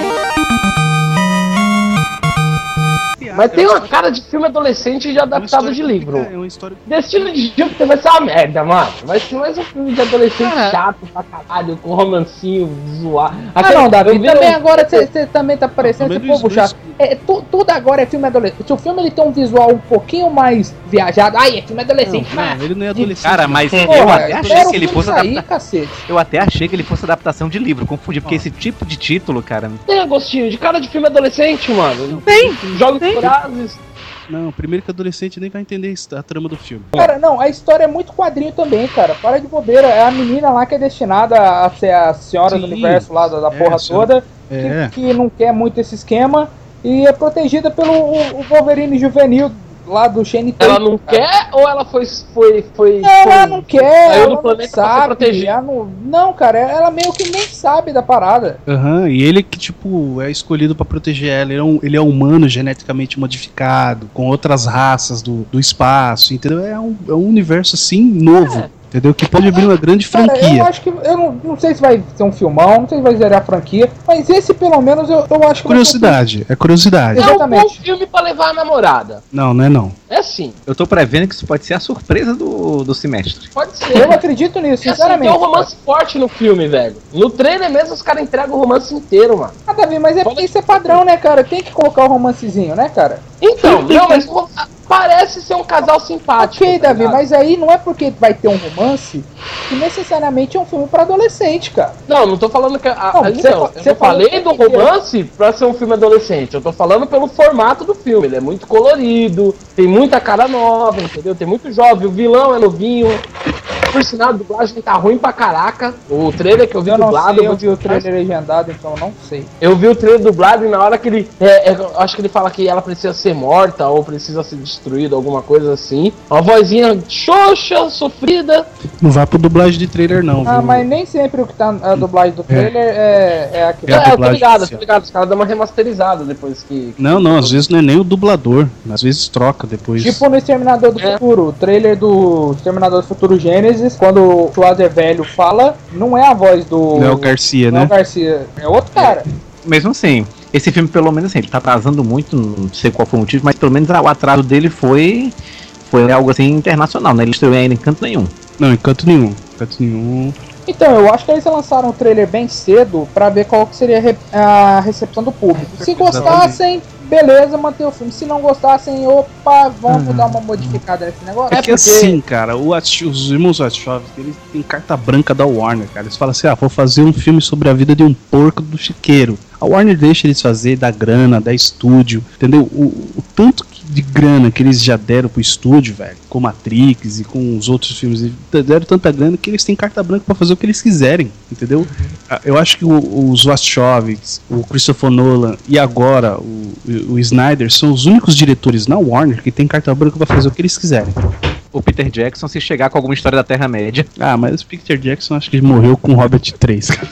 Mas tem uma cara de filme adolescente de adaptado de livro. É uma história... Destino de Júpiter vai ser uma merda, mano. Vai ser mais um filme de adolescente Ah. chato pra caralho, com romancinho zoar. Ah, não, Davi, eu vi também um- agora você também tá parecendo Não, esse também povo Luiz- chato. É, tu, tudo agora é filme adolescente. Se o filme ele tem um visual um pouquinho mais viajado, ai, é filme adolescente, Não, mas... não, ele não é adolescente. Cara, mas eu Porra, até achei espera o que ele filme fosse sair, adapta... cacete. Eu até achei que ele fosse adaptação de livro, confundi, porque esse tipo de título, cara. Tem gostinho de cara de filme adolescente, mano. Tem! Jogos Vorazes. Não, primeiro que adolescente nem vai entender a trama do filme. Cara, não, a história é muito quadrinho também, cara. Para de bobeira. É a menina lá que é destinada a ser a senhora do Sim. universo lá da, da É, porra senhora- toda. É. Que, que não quer muito esse esquema. E é protegida pelo o, o Wolverine juvenil lá do Shane Ela Tatum, não cara. quer ou ela foi. foi, foi Ela foi- não quer, saiu ela do não planeta pra se sabe. proteger. Ela não, não, cara, ela meio que nem sabe da parada. Aham, e ele que, tipo, é escolhido pra proteger ela. Ele é, um, ele é humano geneticamente modificado, com outras raças do, do espaço, entendeu? É um, é um universo, assim, novo, entendeu? Que pode abrir uma grande Cara, eu franquia. acho que. Eu não, não sei se vai ser um filmão, não sei se vai zerar a franquia, mas esse pelo menos eu, eu acho que. vai ser um Curiosidade, é curiosidade. É um bom Exatamente. filme pra levar a namorada. Não, não é não. É sim, Eu tô prevendo que isso pode ser a surpresa do, do semestre. pode ser. filme. Eu acredito nisso, E assim, sinceramente. tem um romance forte no filme, velho. No trailer mesmo os caras entregam o romance inteiro, mano. Ah, Davi, mas é porque isso é padrão, né, cara? Tem que colocar o romancezinho, né, cara? Então, não, mas o- parece ser um casal simpático. Ok, tá Davi, ligado? mas aí não é porque vai ter um romance que necessariamente é um filme pra adolescente, cara. Não, não tô falando que. A, Não, a- você então, fa- eu você não falei falou do que- romance pra ser um filme adolescente. Eu tô falando pelo formato do filme. Ele é muito colorido, tem muita cara nova, entendeu? Tem muito jovem, o vilão é novinho. Por sinal, a dublagem tá ruim pra caraca. O trailer que eu vi Eu não dublado. sei, eu eu vou vi o te falar- trailer legendado, então eu não sei. Eu vi o trailer dublado e na hora que ele. É, é, eu acho que ele fala que ela precisa ser morta ou precisa ser destruída, alguma coisa assim. Uma vozinha xoxa, sofrida. Não vá pro dublagem de trailer, não. Ah, viu? mas nem sempre o que tá na dublagem do trailer é, é aquilo. É a É, eu tô dublagem ligado, eu oficial. tô ligado. Os caras dão uma remasterizada depois que. Não, não, às vezes não é nem o dublador. Às vezes troca depois. Tipo no Exterminador do É. Futuro, o trailer do Exterminador do Futuro Gênesis, quando o Schwarzer velho fala, não é a voz do Léo Garcia, Léo né? Garcia, é outro cara. Mesmo assim, esse filme, pelo menos assim, ele tá atrasando muito, não sei qual foi o motivo, mas pelo menos o atraso dele foi, foi algo assim internacional, né? Ele estreou ainda em canto nenhum. Não, em canto nenhum. Canto nenhum. Então, eu acho que eles lançaram o trailer bem cedo pra ver qual que seria a re- a recepção do público. Se gostassem, beleza, manter o filme. Se não gostassem, opa, vamos Uhum. dar uma modificada nesse negócio. É que assim, cara, o Wach- os irmãos Wachowski, eles têm carta branca da Warner, cara. Eles falam assim, ah, vou fazer um filme sobre a vida de um porco do chiqueiro. A Warner deixa eles fazer, dá grana, dá estúdio, entendeu? O, o tanto que- de grana que eles já deram pro estúdio, velho, com Matrix e com os outros filmes, eles deram tanta grana que eles têm carta branca pra fazer o que eles quiserem, entendeu? Ah, Eu acho que o- os Wachowski, o Christopher Nolan e agora o, o Snyder são os únicos diretores na Warner que tem carta branca pra fazer o que eles quiserem. O Peter Jackson, se chegar com alguma história da Terra-média. Ah, mas o Peter Jackson acho que ele morreu com o Hobbit três, cara.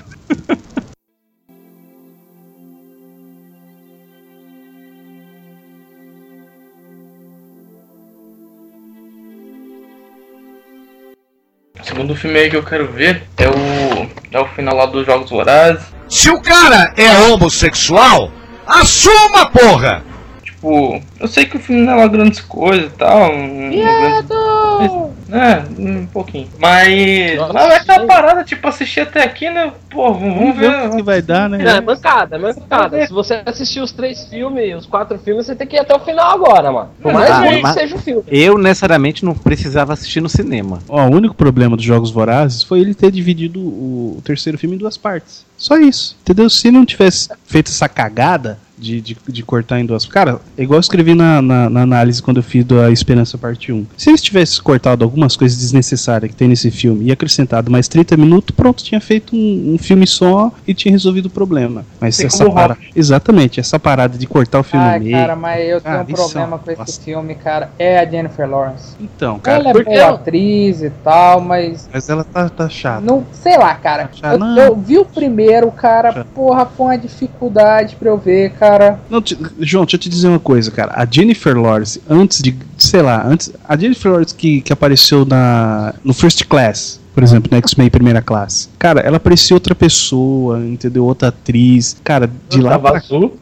O segundo filme aí que eu quero ver é o, é o final lá dos Jogos Vorazes. Se o cara é homossexual, assuma, porra! tipo, eu sei que o filme não é lá grandes coisas e tal. Um, grandes... É, um pouquinho. Mas. Nossa, mas é aquela sim. parada, tipo, assistir até aqui, né? Pô, vamos, Vamos ver ver. o que vai dar, né? Não, é mancada, é mancada. Se você assistir os três filmes, os quatro filmes, você tem que ir até o final agora, mano. Por mais Ah, ruim que mas- seja o filme. Eu necessariamente não precisava assistir no cinema. Ó, o único problema dos Jogos Vorazes foi ele ter dividido o, o terceiro filme em duas partes. Só isso, entendeu? Se não tivesse feito essa cagada de, de, de cortar em duas... Cara, é igual eu escrevi na, na, na análise quando eu fiz da Esperança Parte um. Se eles tivessem cortado algumas coisas desnecessárias que tem nesse filme e acrescentado mais trinta minutos, pronto, tinha feito um, um filme só e tinha resolvido o problema. Mas Tem essa como parada... Exatamente, essa parada de cortar o filme Ai, no meio... cara, mas eu tenho Ah, um problema lição. com esse Nossa. filme, cara. É a Jennifer Lawrence. Então, cara, Ela é porque boa eu- atriz e tal, mas. mas ela tá, tá chata. Não, sei lá, cara. Já Eu, não. eu vi o primeiro, cara. Já. Porra, foi uma dificuldade pra eu ver, cara. Não, te- João, deixa eu te dizer uma coisa, cara. A Jennifer Lawrence, antes de, sei lá, antes, a Jennifer Lawrence que, que apareceu na, no First Class, por exemplo, no X-Men Primeira Classe. Cara, ela parecia outra pessoa, entendeu? Outra atriz. Cara, de lá Tava pra... azul.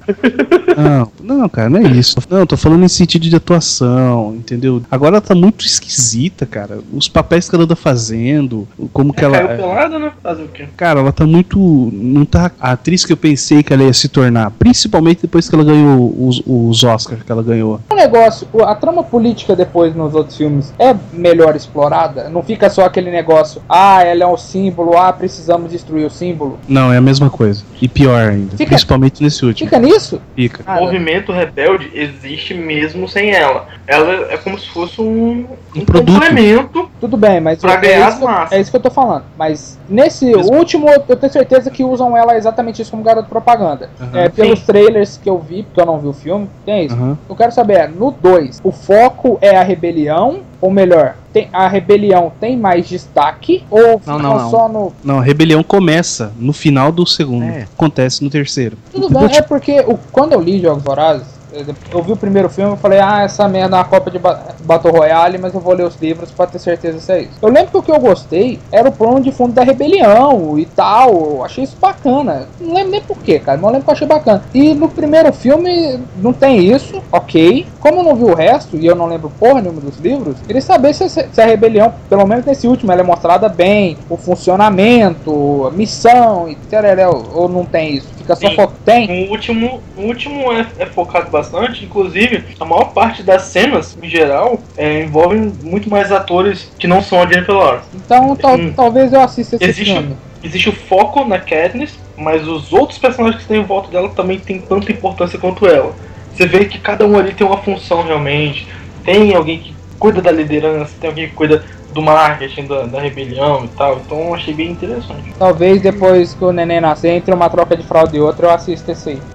Não, não, cara, não é isso. Não, tô falando em sentido de atuação, entendeu? Agora ela tá muito esquisita, cara. Os papéis que ela anda fazendo, como que ela... Caiu pelado, né? Fazer o quê? Cara, ela tá muito. Não tá a atriz que eu pensei que ela ia se tornar. Principalmente depois que ela ganhou os, os Oscars que ela ganhou. O negócio, o- a trama política depois nos outros filmes é melhor explorada? Não fica só aquele negócio, ah, ela é um símbolo, ah, precisamos destruir o símbolo. Não, é a mesma coisa. E pior ainda. Fica- Principalmente nesse último. Fica nisso? Fica. O Cara, movimento rebelde existe mesmo sem ela. Ela é como se fosse um, Um um produto. complemento. tudo bem, mas Pra é, ganhar isso, que eu- as massas. é isso que eu tô falando. Mas nesse Mesmo. último, eu tenho certeza que usam ela exatamente isso como garoto propaganda. Aham. É, pelos Sim. trailers que eu vi, porque eu não vi o filme, tem isso. Aham. Eu quero saber, é, no dois, o foco é a rebelião? Ou melhor, tem, a rebelião tem mais destaque? Ou ficam não, não. só no... Não, a rebelião começa no final do segundo. É. Acontece no terceiro. Tudo Entendeu? bem, é porque o, quando eu li Jogos Vorazes, eu eu vi o primeiro filme e falei, ah, essa merda é uma Copa de ba- Battle Royale, mas eu vou ler os livros pra ter certeza se é isso. Eu lembro que o que eu gostei era o plano de fundo da rebelião e tal, eu achei isso bacana. Não lembro nem porquê, cara, mas eu lembro que eu achei bacana. E no primeiro filme não tem isso, ok. Como eu não vi o resto, e eu não lembro porra nenhuma dos livros, queria saber se, se a rebelião, pelo menos nesse último, ela é mostrada bem, o funcionamento, a missão, e tereréu, ou não tem isso? Fica só Sim. fo- Tem? O último, o último é, é focado bastante, inclusive a maior parte das cenas, em geral, é, envolvem muito mais atores que não são a Jennifer Lawrence. Então tal- Hum. talvez eu assista esse Existe, filme. existe o foco na Katniss, mas os outros personagens que estão em volta dela também têm tanta importância quanto ela. Você vê que cada um ali tem uma função realmente. Tem alguém que cuida da liderança, tem alguém que cuida do marketing, da, da rebelião e tal. Então eu achei bem interessante. Talvez depois que o neném nascer, entre uma troca de fralda e outra, eu assista esse aí.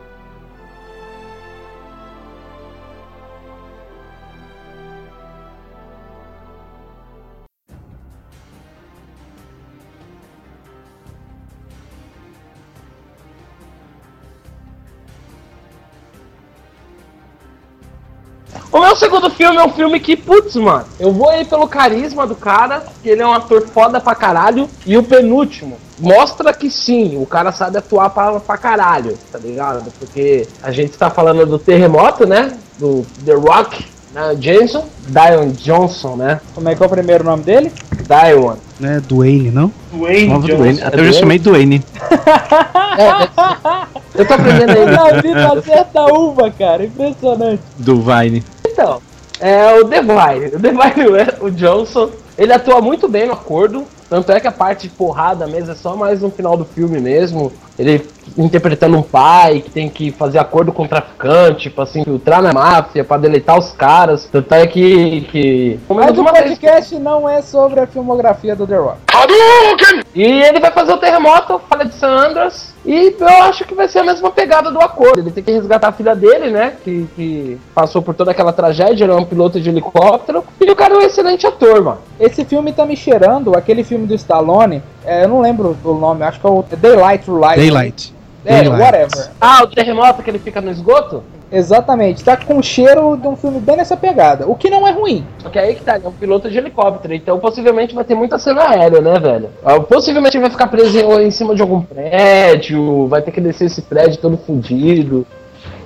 O meu segundo filme é um filme que, putz, mano, eu vou aí pelo carisma do cara, que ele é um ator foda pra caralho. E o penúltimo mostra que sim, o cara sabe atuar pra, pra caralho, tá ligado? Porque a gente tá falando do Terremoto, né? Do The Rock, né? Jason, Dion Johnson, né? Como é que é o primeiro nome dele? Dion. Né? Dwayne, não? Dwayne Nova Johnson. Dwayne. Até eu já chamei Dwayne. É, deve ser. Eu tô aprendendo Eu ainda. já vi na certa uva, cara. Impressionante. Do Vine. Então, é o Devine. O Devine, é o Johnson, ele atua muito bem no acordo. Tanto é que a parte de porrada mesmo é só mais no final do filme mesmo. Ele interpretando um pai que tem que fazer acordo com o traficante pra se infiltrar na máfia, pra deleitar os caras. Tanto é que... que... Mas o podcast não é sobre a filmografia do The Rock. E ele vai fazer o terremoto, falha de San Andreas, e eu acho que vai ser a mesma pegada do acordo. Ele tem que resgatar a filha dele, né, que, que passou por toda aquela tragédia, ele é um piloto de helicóptero, e o cara é um excelente ator, mano. Esse filme tá me cheirando aquele filme do Stallone, é, eu não lembro o nome, acho que é o Daylight to Light. Daylight. É, Daylight. whatever. Ah, o terremoto que ele fica no esgoto? Exatamente, tá com cheiro de um filme bem nessa pegada, o que não é ruim. Só que aí que tá, ele é um piloto de helicóptero, então possivelmente vai ter muita cena aérea, né, velho? Ah, possivelmente vai ficar preso em cima de algum prédio, vai ter que descer esse prédio todo fudido.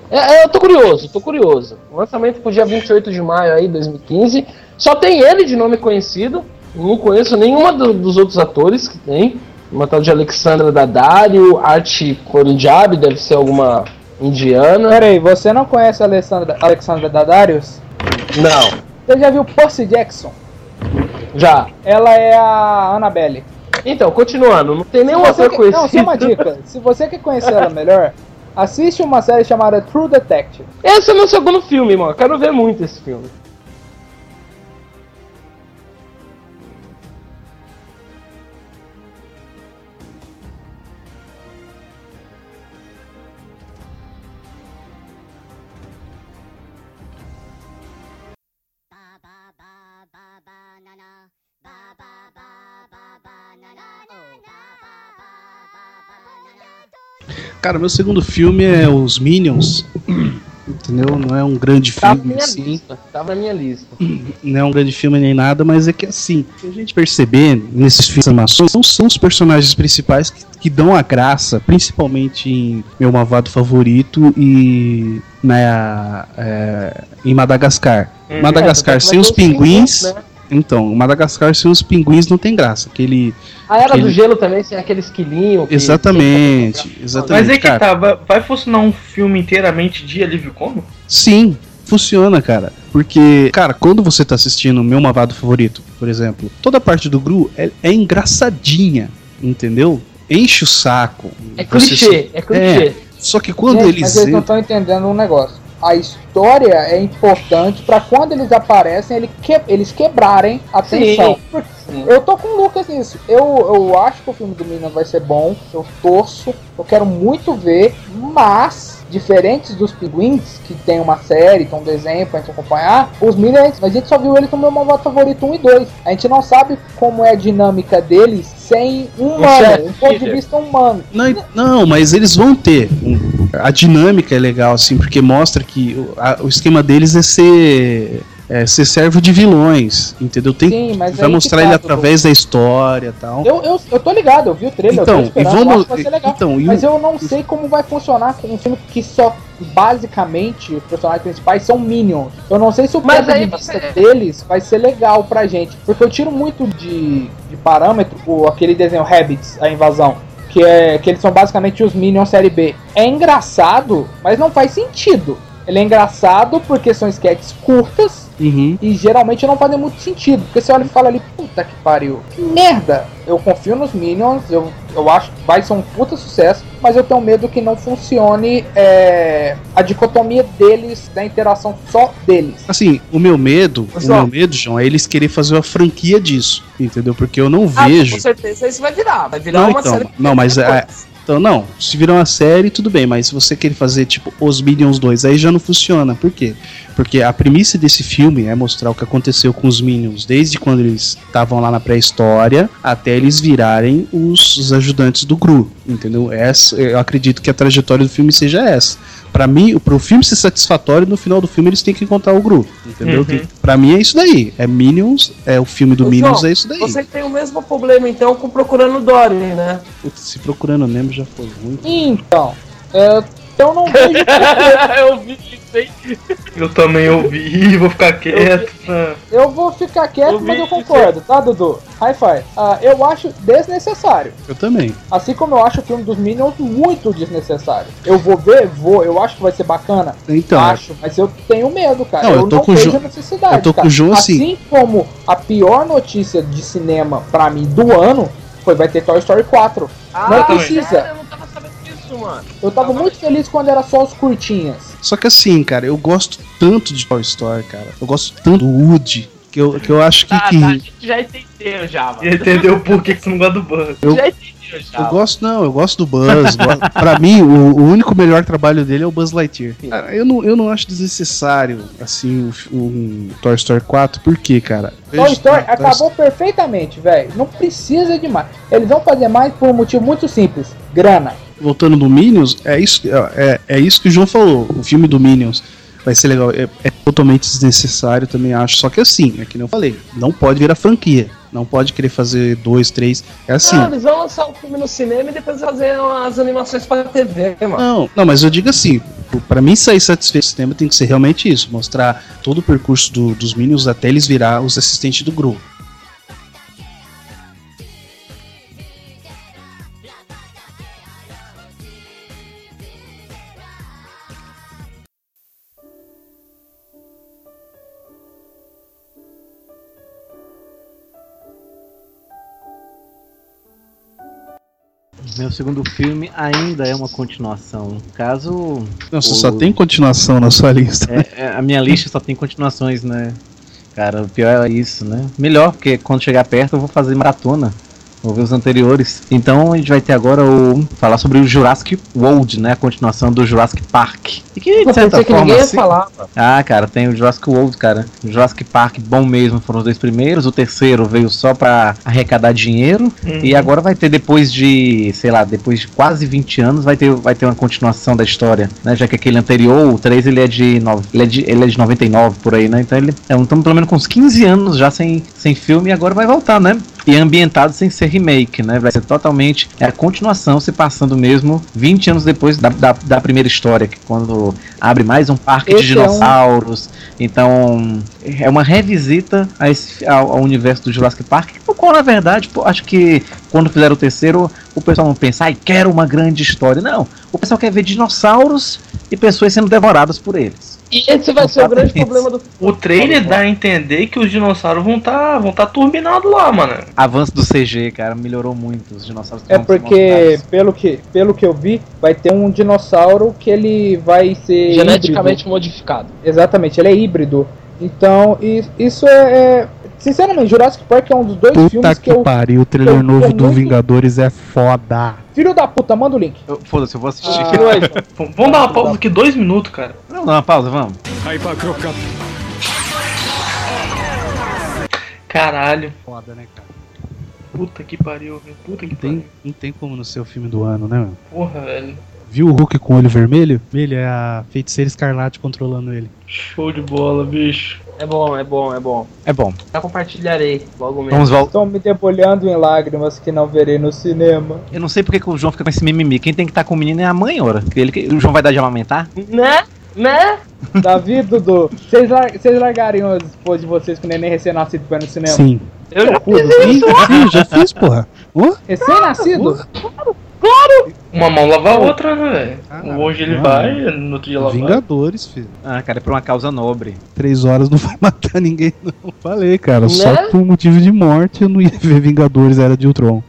É, eu tô curioso, tô curioso. O lançamento pro dia vinte e oito de maio aí, dois mil e quinze. Só tem ele de nome conhecido. Não conheço nenhuma do, dos outros atores que tem. Uma tal de Alexandra Daddario, Art Punjabi, deve ser alguma indiana. Peraí, você não conhece a Alexandra, Alexandra Daddario? Não. Você já viu Percy Jackson? Já. Ela é a Annabelle. Então, continuando, não tem nenhum ator que... conhecido. Não, só uma dica. Se você quer conhecer ela melhor, assiste uma série chamada True Detective. Esse é o meu segundo filme, mano. Quero ver muito esse filme. Cara, meu segundo filme é Os Minions. Entendeu? Não é um grande filme assim. Tava na minha lista. Não é um grande filme nem nada, mas é que assim, se a gente perceber nesses filmes de animações, não são os personagens principais que, que dão a graça, principalmente em Meu Malvado Favorito e na, é, em Madagascar. Hum, Madagascar é, sem os pinguins. Né? Então, Madagascar sem os pinguins não tem graça. Aquele. A Era aquele... do Gelo também, sem aquele esquilinho. Que exatamente, que... exatamente. Mas é que cara. tá, vai, vai funcionar um filme inteiramente de alívio cômico? Sim, funciona, cara. Porque, cara, quando você tá assistindo Meu Malvado Favorito, por exemplo, toda a parte do Gru é, é engraçadinha, entendeu? Enche o saco. É clichê, só... é clichê. É, só que quando Gente, eles. Mas eles não estão entendendo um negócio. A história é importante pra quando eles aparecem, ele que, eles quebrarem a tensão. Sim. Eu tô com o Lucas nisso. Eu, eu acho que o filme do Minion vai ser bom. Eu torço. Eu quero muito ver. Mas, diferentes dos Pinguins, que tem uma série, tem um desenho pra gente acompanhar, os Minions, a gente só viu eles no Meu Malvado Favorito um e dois. A gente não sabe como é a dinâmica deles sem um humano, um ponto de vista humano. Não, não, mas eles vão ter. Um, a dinâmica é legal, assim, porque mostra que o, a, o esquema deles é ser... É, ser servo de vilões, entendeu? Tem, Sim, mas vai mostrar tá, ele através da história e tal. Eu, eu, eu tô ligado, eu vi o trailer, então, eu tô esperando, e vamos, eu acho que vai ser legal. Então, mas eu não sei como vai funcionar com um filme que só, basicamente, os personagens principais são Minions. Eu não sei se o ponto de vista você... deles vai ser legal pra gente, porque eu tiro muito de, de parâmetro o, aquele desenho Rabbids, a invasão. Que, é, que eles são basicamente os Minions série B. É engraçado, mas não faz sentido. Ele é engraçado porque são sketches curtas. Uhum. E geralmente não fazem muito sentido. Porque você olha e fala ali, puta que pariu, que merda. Eu confio nos Minions, eu, eu acho que vai ser um puta sucesso, mas eu tenho medo que não funcione é, a dicotomia deles, da interação só deles. Assim, o meu medo, mas, o ó, meu medo, João, é eles querer fazer uma franquia disso, entendeu? Porque eu não ah, vejo... Com certeza isso vai virar, vai virar não, uma então, série... Não, mas... É, então, não, se virar uma série, tudo bem, mas se você quer fazer, tipo, Os Minions dois, aí já não funciona. Por quê? Porque a premissa desse filme é mostrar o que aconteceu com os Minions, desde quando eles estavam lá na pré-história, até eles virarem os, os ajudantes do Gru, entendeu? Essa, eu acredito que a trajetória do filme seja essa. Pra mim, pro filme ser satisfatório, no final do filme eles têm que encontrar o Gru, entendeu? Uhum. Pra mim é isso daí, é Minions, é o filme do Ô, Minions, João, é isso daí. Você tem o mesmo problema então com Procurando Dory, né? Putz, se Procurando Nemo já foi muito. Então, é, eu não vejo eu vi isso aí. Eu também ouvi, vou ficar quieto. Eu, eu vou ficar quieto, eu mas eu concordo, tá, Dudu? Hi-Fi. Uh, eu acho desnecessário. Eu também. Assim como eu acho o filme dos Minions muito desnecessário. Eu vou ver, vou, eu acho que vai ser bacana. Então. Acho, mas eu tenho medo, cara. Não, eu, eu tô não com vejo jo... necessidade. Eu tô cara. com o João assim. Assim como a pior notícia de cinema pra mim do ano foi vai ter Toy Story quatro. Ah, não precisa. É, eu não tava sabendo disso, mano. Eu tava muito feliz quando era só os curtinhas. Só que assim, cara, eu gosto tanto de Toy Story, cara. Eu gosto tanto do Woody, que eu, que eu acho que... Ah, que... tá, a gente já entendeu já, mano. Já entendeu por que, que você não gosta do Buzz. Eu... Já entendeu já. Eu gosto, não, eu gosto do Buzz. gosto... Pra mim, o, o único melhor trabalho dele é o Buzz Lightyear. Cara, eu não, eu não acho desnecessário, assim, o, o Toy Story quatro. Por quê, cara? Toy Story Toy acabou Toy... perfeitamente, velho. Não precisa de mais. Eles vão fazer mais por um motivo muito simples. Grana. Voltando no Minions, é isso, é, é isso que o João falou. O filme do Minions vai ser legal. É, é totalmente desnecessário, também acho. Só que assim, é que nem eu falei, não pode virar franquia. Não pode querer fazer dois, três. É assim. Não, eles vão lançar o filme no cinema e depois fazer as animações pra T V, mano. Não, não, mas eu digo assim, Pra mim sair satisfeito do cinema tem que ser realmente isso, mostrar todo o percurso do, dos Minions até eles virar os assistentes do Gru. Meu segundo filme ainda é uma continuação. Caso. Nossa, o... só tem continuação na sua lista. É, é, a minha lista só tem continuações, né? Cara, o pior é isso, né? Melhor, porque quando chegar perto eu vou fazer maratona. Vou ver os anteriores. Então a gente vai ter agora o. Falar sobre o Jurassic World, né? A continuação do Jurassic Park. E que, de certa que forma, ninguém ia assim... falar. Ah, cara, tem o Jurassic World, cara. O Jurassic Park, bom mesmo, foram os dois primeiros. O terceiro veio só pra arrecadar dinheiro. Uhum. E agora vai ter, depois de, sei lá, depois de quase vinte anos, vai ter, vai ter uma continuação da história, né? Já que aquele anterior, o três, ele é de, no... ele é de, ele é de noventa e nove, por aí, né? Então ele é um, estamos pelo menos com uns quinze anos já sem, sem filme e agora vai voltar, né? E é ambientado sem ser remake, né? Vai ser totalmente é a continuação, se passando mesmo vinte anos depois da, da, da primeira história, que quando abre mais um parque esse de dinossauros. É um... Então, é uma revisita a esse, ao, ao universo do Jurassic Park, o qual, na verdade, pô, acho que quando fizeram o terceiro, o pessoal não pensa, ai, quero uma grande história. Não, o pessoal quer ver dinossauros e pessoas sendo devoradas por eles. E esse vai ser o grande problema do... O trailer dá a entender que os dinossauros vão estar tá, vão tá turbinados lá, mano. Avanço do C G, cara, melhorou muito. Os dinossauros É porque, pelo que, pelo que eu vi, vai ter um dinossauro que ele vai ser geneticamente híbrido. Modificado. Exatamente, ele é híbrido. Então, isso é... é... Sinceramente, Jurassic Park é um dos dois puta filmes que, que eu... pariu, o trailer eu, novo eu do muito... Vingadores é foda. Filho da puta, manda o link. Foda-se, eu vou assistir. Ah, vamos dar uma pausa aqui, dois minutos, cara. Vamos dar uma pausa, vamos. Caralho. Foda, né, cara? Puta que pariu, velho. Puta que tem, pariu. Não tem como não ser o filme do ano, né, mano? Porra, velho. Viu o Hulk com o olho vermelho? Ele é a feiticeira escarlate controlando ele. Show de bola, bicho. É bom, é bom, é bom. É bom. Já compartilharei logo mesmo. Vamos voltar. Estou me debulhando em lágrimas que não verei no cinema. Eu não sei porque que o João fica com esse mimimi. Quem tem que estar com o menino é a mãe, ora. Ele, o João vai dar de amamentar? Né? Né? Davi, Dudu, vocês lar largariam as esposas de vocês com o neném recém-nascido pra ir no cinema? Sim. Eu já fiz isso. Sim, já fiz, porra. Uh? Recém-nascido? Claro, claro! Uma mão lava a outra, né, velho? Ah, hoje ele não, vai, no outro dia ela vai. Vingadores, filho. Ah, cara, é por uma causa nobre. Três horas não vai matar ninguém, não. Falei, cara. Né? Só por motivo de morte eu não ia ver Vingadores Era de Ultron.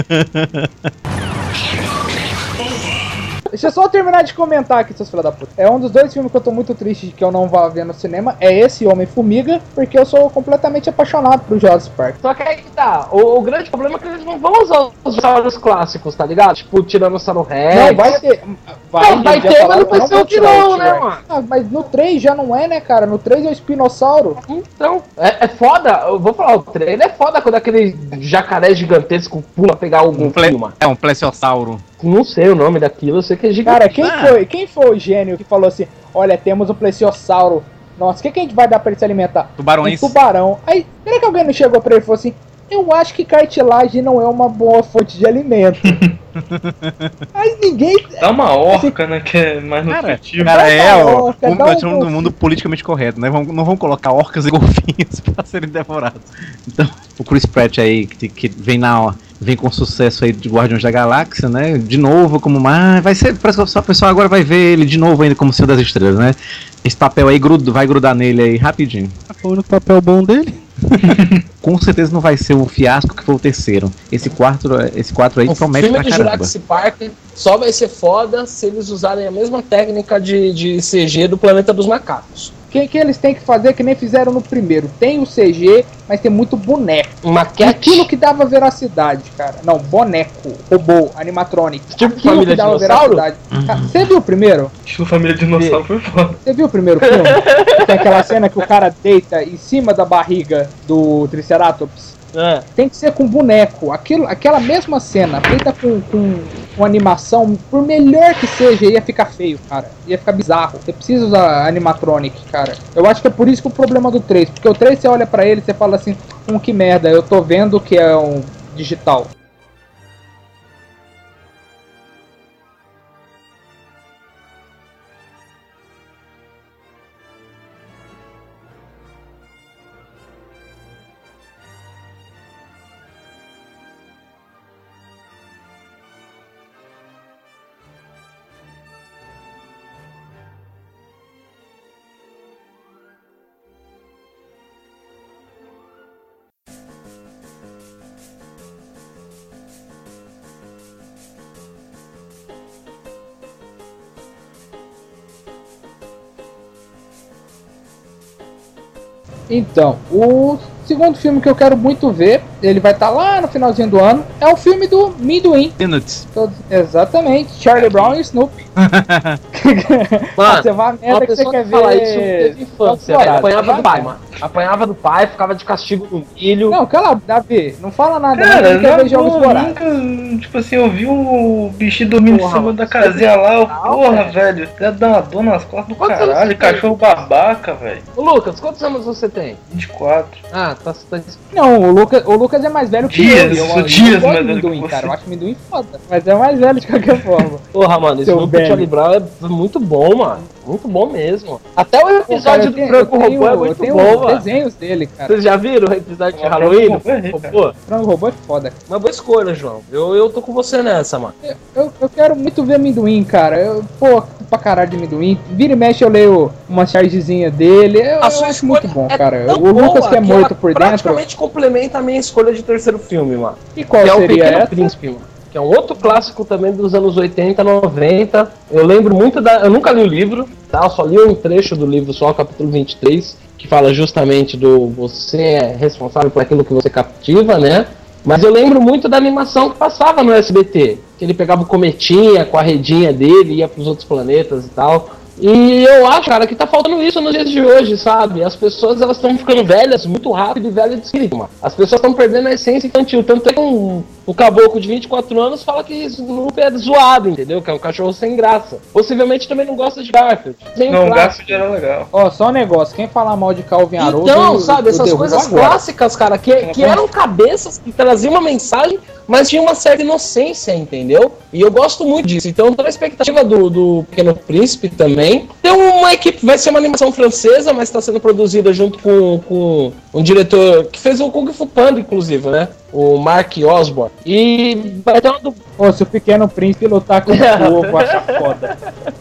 Deixa eu só terminar de comentar aqui, seus filhos da puta. É um dos dois filmes que eu tô muito triste de que eu não vá ver no cinema. É esse Homem-Formiga, porque eu sou completamente apaixonado pro Jurassic Park. Só que aí que tá. O, o grande problema é que eles não vão usar os dinossauros clássicos, tá ligado? Tipo, Tiranossauro Rex. Não, vai ter. Vai, não, vai ter, mas não vai ser o vilão, né, mano? Ah, mas no três já não é, né, cara? No três é o espinossauro. Então, é, é foda. Eu vou falar, o trailer é foda quando aquele jacaré gigantesco pula pegar algum um ple... filme. É um plesiosauro. Não sei o nome daquilo, eu sei que é gigante. Cara, quem, ah. foi, quem foi o gênio que falou assim, olha, temos um plesiosauro. Nossa, o que, que a gente vai dar pra ele se alimentar? Tubarões. Um tubarão. Aí, será que alguém não chegou pra ele e falou assim, eu acho que cartilagem não é uma boa fonte de alimento. Mas ninguém... Dá uma orca, assim, né, que é mais nutritivo. Cara, cara é, ó, orca, um, nós estamos um no mundo politicamente correto, né? Vamos, não vamos colocar orcas e golfinhos pra serem devorados. Então, o Chris Pratt aí, que, que vem na... Ó, vem com sucesso aí de Guardiões da Galáxia, né? De novo, como mais. Vai ser. Parece que a pessoa agora vai ver ele de novo ainda como Senhor das Estrelas, né? Esse papel aí grudo, vai grudar nele aí rapidinho. Foi o único papel bom dele? Com certeza não vai ser o fiasco que foi o terceiro. Esse quarto, esse quatro aí o promete pra caramba. O filme de Jurassic Park só vai ser foda se eles usarem a mesma técnica de, de C G do Planeta dos Macacos. O que, que eles têm que fazer que nem fizeram no primeiro? Tem o C G, mas tem muito boneco. Maquete. Aquilo que dava veracidade, cara. Não, boneco, robô, animatronic. Tipo Aquilo Família que dava Dinossauro? veracidade. Você uhum. viu o primeiro? Tipo Família Dinossauro foi foda. Você viu o primeiro filme? Tem aquela cena que o cara deita em cima da barriga do Triceratops. É. Tem que ser com boneco. Aquilo, aquela mesma cena, feita com, com, com animação, por melhor que seja, ia ficar feio, cara. Ia ficar bizarro. Você precisa usar animatronic, cara. Eu acho que é por isso que o problema do três. Porque o três você olha pra ele e você fala assim, hum, que merda, eu tô vendo que é um digital. Então, o segundo filme que eu quero muito ver, ele vai estar lá no finalzinho do ano, é o filme do Midwin. Peanuts. Exatamente, Charlie Brown e Snoopy. Mano, você vai a merda que você quer ver. Falar isso teve infância, velho. Apanhava do pai, mano. Apanhava do pai, ficava de castigo no milho. Não, cala, Davi, não fala nada, Cara, não quer ver jogos boa, vorazes. nunca, tipo assim, eu vi o bichinho dormindo Porra, em cima mano, da casinha lá, eu, não, porra, velho. velho, deve dar uma dor nas costas do Quantos anos caralho, você tem? cachorro babaca, velho, Ô Lucas, quantos anos você tem? vinte e quatro. Ah, tá. tá... Não, o Lucas, o Lucas é mais velho que Dias, eu. Eu, sou eu, dias eu gosto mais de velho que amendoim, você. cara. Eu acho amendoim foda. Mas é mais velho de qualquer forma. Porra, mano, esse Seu Snoopy velho. Charlie Brown é muito bom, mano. Muito bom mesmo. Até o Pô, cara, episódio eu do tenho- Franco eu tenho- Robô é eu muito tenho bom, os mano. desenhos dele, cara. Vocês já viram o episódio de Franco Halloween? Robô é rico, Pô, Frango Robô é foda. uma boa escolha, João. Eu, eu tô com você nessa, mano. Eu, eu, eu quero muito ver amendoim, cara. Eu, pô, pra caralho de amendoim. Vira e mexe eu leio uma chargezinha dele. Eu, A eu sua acho muito escolha bom, é cara. tão O Lucas boa que é que morto ela por dentro. praticamente complementa a minha escolha de terceiro filme, mano. E qual que é o seria Pequeno essa? Príncipe, mano. Que é um outro clássico também dos anos oitenta, noventa. Eu lembro muito da. Eu nunca li o livro, tá? Eu só li um trecho do livro, só o capítulo vinte e três, que fala justamente do você é responsável por aquilo que você captiva, né? Mas eu lembro muito da animação que passava no S B T. Que ele pegava o cometinha com a redinha dele, ia pros outros planetas e tal. E eu acho, cara, que tá faltando isso nos dias de hoje, sabe? As pessoas, elas estão ficando velhas muito rápido e velhas de espírito, mano. As pessoas estão perdendo a essência infantil. Tanto é que um, um caboclo de vinte e quatro anos fala que Snoopy é zoado, entendeu? Que é um cachorro sem graça. Possivelmente também não gosta de Garfield. Sem Não, o clássico. Garfield era legal. Ó, só um negócio. Quem falar mal de Calvin Haroldo... Então, eu- sabe, eu essas derrubo coisas agora. clássicas, cara, que, que eram cabeças que traziam uma mensagem, mas tinha uma certa inocência, entendeu? E eu gosto muito disso. Então, tô na expectativa do, do Pequeno Príncipe também. Tem uma equipe, vai ser uma animação francesa, mas está sendo produzida junto com, com um diretor que fez o Kung Fu Panda, inclusive, né? O Mark Osborne. E vai ter uma do... Ô, se o Pequeno Príncipe lutar com o ovo, acha foda.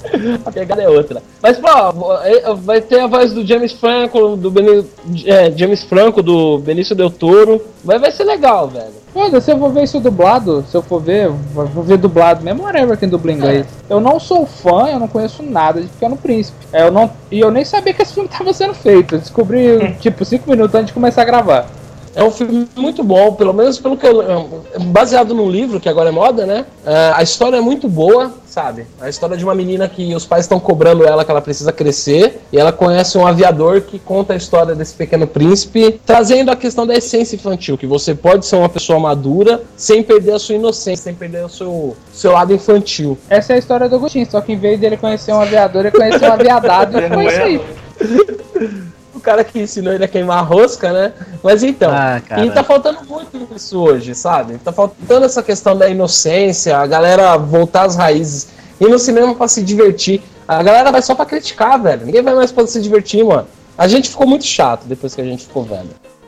A pegada é outra. Mas, pô, vai ter a voz do James Franco, do Beni... é, James Franco, do Benício Del Toro. Vai, vai ser legal, velho. Foda, se eu vou ver isso dublado, se eu for ver, vou vou ver dublado mesmo, whatever quem dubla inglês. Eu não sou fã, eu não conheço nada de Pequeno Príncipe. É, eu não, e eu nem sabia que esse filme estava sendo feito. Eu descobri, tipo, cinco minutos antes de começar a gravar. É um filme muito bom, pelo menos pelo que eu... baseado num livro, que agora é moda, né? Uh, a história é muito boa, sabe? A história de uma menina que os pais estão cobrando ela que ela precisa crescer, e ela conhece um aviador que conta a história desse pequeno príncipe, trazendo a questão da essência infantil, que você pode ser uma pessoa madura sem perder a sua inocência, sem perder o seu, seu lado infantil. Essa é a história do Agostinho, só que em vez dele conhecer um aviador, ele conheceu um aviadado e foi isso aí. O cara que ensinou ele a queimar a rosca, né? Mas então, Ah, e tá faltando muito isso hoje, sabe? Tá faltando essa questão da inocência, a galera voltar às raízes, ir no cinema pra se divertir. A galera vai só pra criticar, velho. Ninguém vai mais pra se divertir, mano. A gente ficou muito chato depois que a gente ficou velho.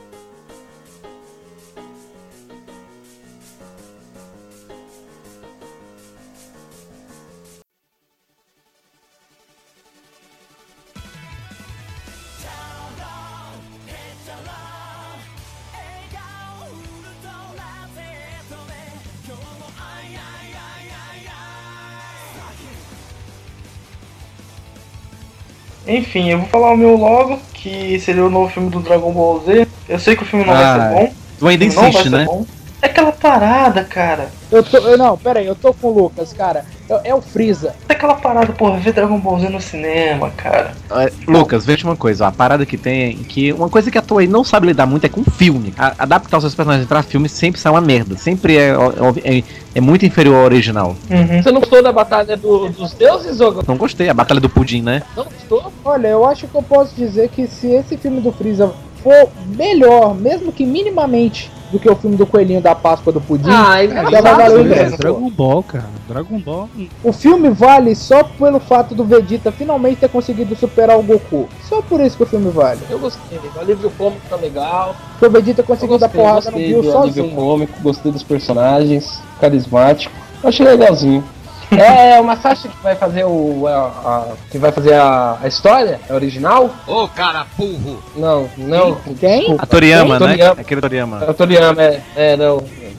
Enfim, eu vou falar o meu logo, que seria o novo filme do Dragon Ball Z. Eu sei que o filme não Ah, vai ser bom. Tu ainda o filme não vai insiste, ser né? bom. É aquela parada, cara. Eu tô, eu, não, pera aí, eu tô com o Lucas, cara. É, é o Freeza. É aquela parada, porra, ver Dragon Ball Z no cinema, cara. É, Lucas, veja uma coisa, ó, a parada que tem é que uma coisa que a Toei não sabe lidar muito é com filme. A, adaptar os seus personagens pra filme sempre sai uma merda. Sempre é, é, é muito inferior ao original. Uhum. Você não gostou da Batalha do- dos Deuses, ou Não gostei, a Batalha do Pudim, né? não gostou? Olha, eu acho que eu posso dizer que se esse filme do Freeza for melhor, mesmo que minimamente, do que o filme do Coelhinho da Páscoa do Pudim, Ah, é já vai engraçado, valer o né? É, ingresso. Dragon Ball, cara. Dragon Ball. O filme vale só pelo fato do Vegeta finalmente ter conseguido superar o Goku. Só por isso que o filme vale. Eu gostei. O alívio cômico tá legal. Porque o Vegeta Eu conseguiu dar gostei, porrada no gostei Bill do alívio sozinho. cômico, gostei dos personagens, carismático. Achei legalzinho. É, o Masashi que vai fazer o. A, a- que vai fazer a, a história? É original? Ô, cara burro! Não, não. Quem? desculpa. A Toriyama, Quem? né? Toriyama. Aquele Toriyama. É o Toriyama, é, é, não.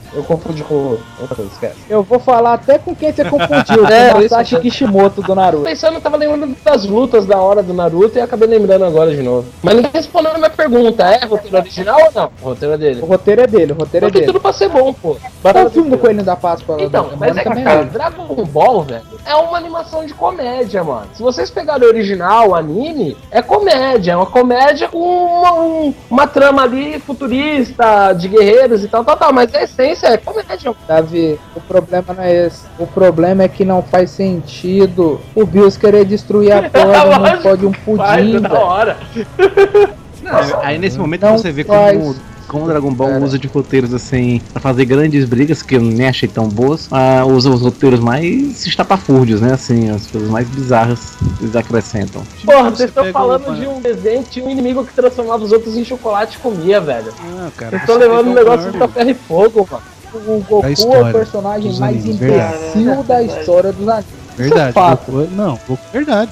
Eu confundi com outra coisa, esquece. Eu vou falar até com quem você confundiu, É, com o isso Masashi mesmo. Kishimoto do Naruto. Pensando, eu tava lembrando das lutas da hora do Naruto e acabei lembrando agora de novo. Mas ninguém respondeu a minha pergunta, é roteiro original ou não? O roteiro é dele. O roteiro é dele, o roteiro é Mas tem dele. tudo pra ser bom, pô. Qual o filme do Coelho da Páscoa? Então, da mas é Mônica que, também cara, é. Dragon Ball, velho, é uma animação de comédia, mano. Se vocês pegarem o original, o anime, é comédia. É uma comédia com uma, um- uma trama ali futurista, de guerreiros e tal, tal, tal. Mas a essência é comédia. Davi, o problema não é esse. O problema é que não faz sentido o Bills querer destruir a porra do mundo só de um pudim, da velho. hora. Não, aí nesse momento Não você vê faz. como, como o Dragon Ball Cara. usa de roteiros assim, pra fazer grandes brigas, que eu nem achei tão boas, ah, usa os roteiros mais estapafúrdios, né? Assim, as coisas mais bizarras eles acrescentam. Porra, Você vocês estão pega falando uma- de um desenho que tinha um inimigo que transformava os outros em chocolate e comia, velho. Ah, cara, Vocês estão você levando pegou um negócio uma pra árvore. ferro e fogo, mano. O Goku Da é história o personagem dos mais animes, verdade. imbecil da história dos animes. Verdade. Isso é fato. Goku- não, Goku, verdade.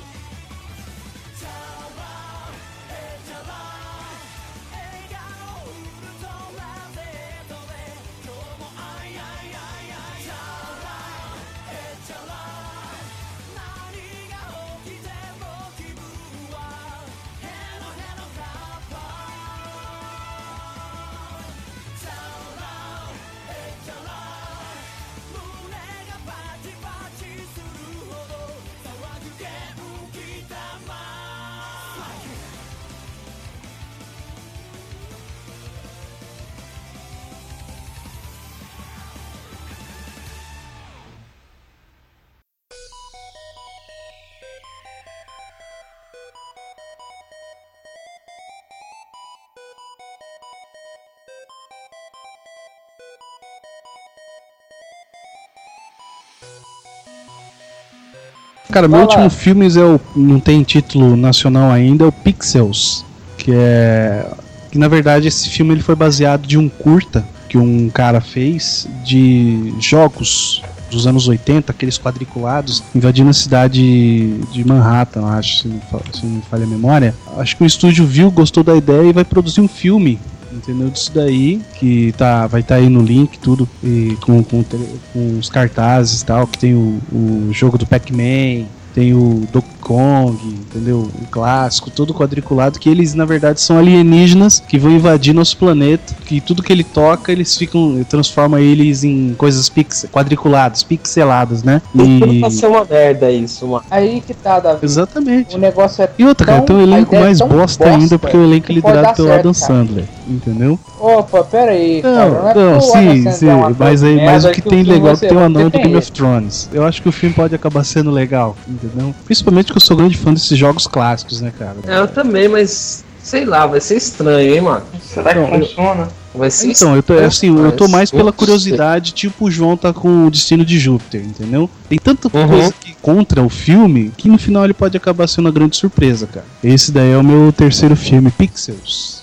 Cara, meu Fala. último filme é o, não tem título nacional ainda, é o Pixels, que é que na verdade esse filme ele foi baseado de um curta que um cara fez de jogos dos anos oitenta, aqueles quadriculados, invadindo a cidade de Manhattan, acho, se não, fa- se não me falha a memória. Acho que o estúdio viu, gostou da ideia e vai produzir um filme, entendeu? Disso daí, que tá, vai estar aí no link, tudo, e com, com, tele- com os cartazes e tal, que tem o, o jogo do Pac-Man, tem o Donkey Kong, entendeu? O clássico, todo quadriculado, que eles na verdade são alienígenas que vão invadir nosso planeta, que tudo que ele toca, eles ficam, transforma eles em coisas pix, quadriculadas, pixeladas, né? Tem tudo E... pra ser uma merda isso, mano. Aí que tá, Davi. Exatamente. O negócio é E outra, cara, tão- tem um a elenco ideia é mais tão bosta ainda, porque o elenco é que pode liderado dar pelo certo, Adam cara. Sandler, entendeu? Opa, pera aí, cara. Não, Não, é não, porque o sim, Adam Sandler sim, é um ator mas, de aí, mas merda o que que tem o filme legal é vai que ser tem o bom, anão do porque Game tem of Thrones. Eu acho que o filme pode acabar sendo legal, entendeu? Principalmente que eu sou grande fã desses jogos clássicos, né, cara? É, eu também, mas sei lá, vai ser estranho, hein, mano. Será que Então, eu- funciona? Vai ser Então, eu tô, assim, eu tô mais pela Mas- curiosidade, tipo o João tá com o Destino de Júpiter, entendeu? Tem tanta Uhum. coisa que contra o filme que no final ele pode acabar sendo uma grande surpresa, cara. Esse daí é o meu terceiro filme, Pixels.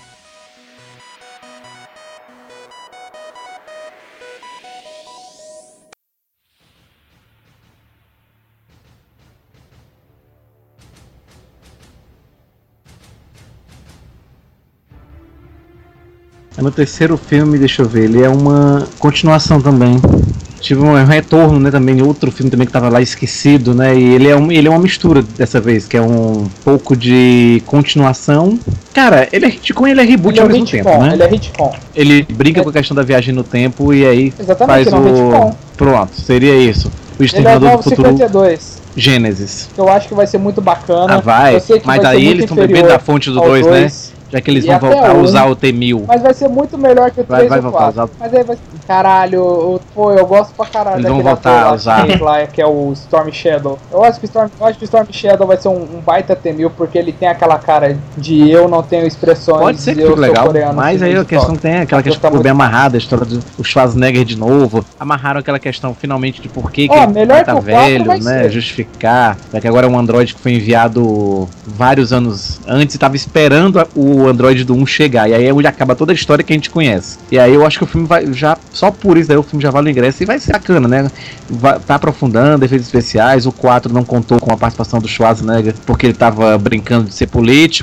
É meu terceiro filme, deixa eu ver, ele é uma continuação também. Tive um retorno, né, também, outro filme também que tava lá esquecido, né, e ele é, um, ele é uma mistura dessa vez, que é um pouco de continuação. Cara, ele é Hitchcock e ele é reboot Ele é ao o mesmo Hitchcock, tempo, né? ele é Hitchcock. Ele brinca com a questão da viagem no tempo e aí Exatamente, faz ele é um o... Hitchcock. Pronto, seria isso. O Ele é o Exterminador do novo Futuro cinquenta e dois. Gênesis. Que eu acho que vai ser muito bacana. Ah, vai, Eu sei que mas vai ser aí muito eles estão inferior bebendo da fonte do ao dois, né? dois. Já que eles E vão até voltar a um. usar o T mil. Mas vai ser muito melhor que o Vai- três vai e o voltar a quatro. usar. Mas aí vai Caralho, o- pô, eu gosto pra caralho Eles vão daquele voltar ator a lá usar. que fez lá, que é o Storm Shadow. Eu acho que o Storm, eu acho que o Storm Shadow vai ser um, um baita T mil, porque ele tem aquela cara de eu não tenho expressões, Pode ser que eu fique sou legal, coreano. mas aí a de questão toque. tem aquela Vai questão ficar que ficou bem muito- amarrada, a história do o Schwarzenegger de novo. Amarraram aquela questão finalmente de por que, que Ó, ele melhor tá que o quatro velho, vai né? ser. Justificar. Já que agora é um Android que foi enviado vários anos antes e tava esperando a- o Android do um chegar. E aí é onde acaba toda a história que a gente conhece. E aí eu acho que o filme vai já. Só por isso aí o filme já vale o ingresso e vai ser bacana, né? Vai, tá aprofundando efeitos especiais. O quatro não contou com a participação do Schwarzenegger porque ele tava brincando de ser político.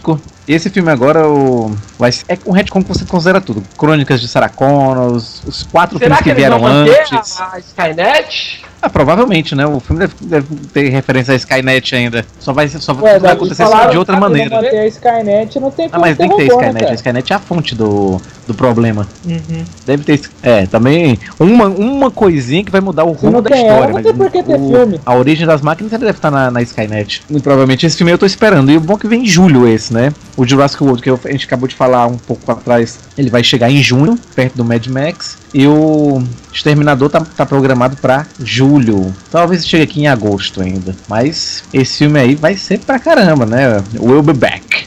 E esse filme agora o, vai ser, é um retcon que você considera tudo. Crônicas de Sarah Connor, os, os quatro Será filmes que, que vieram antes. A Skynet? Ah, provavelmente, né? O filme deve, deve ter referência a Skynet ainda. Só vai, só Ué, vai acontecer falaram, de outra ah, maneira. Não manter a Skynet, não tem Ah, como mas tem que ter robô, Skynet. né, A Skynet é a fonte do, do problema. Uhum. Deve ter. É, também. Uma, uma coisinha que vai mudar o Se rumo não da tem história. ela, não tem por que ter o, filme. A origem das máquinas deve estar na, na Skynet. Muito provavelmente esse filme eu tô esperando. E o bom é que vem em julho esse, né? O Jurassic World, que a gente acabou de falar um pouco atrás, ele vai chegar em junho, perto do Mad Max. E o Exterminador tá, tá programado pra julho. Talvez chegue aqui em agosto ainda. Mas esse filme aí vai ser pra caramba, né? We'll be back.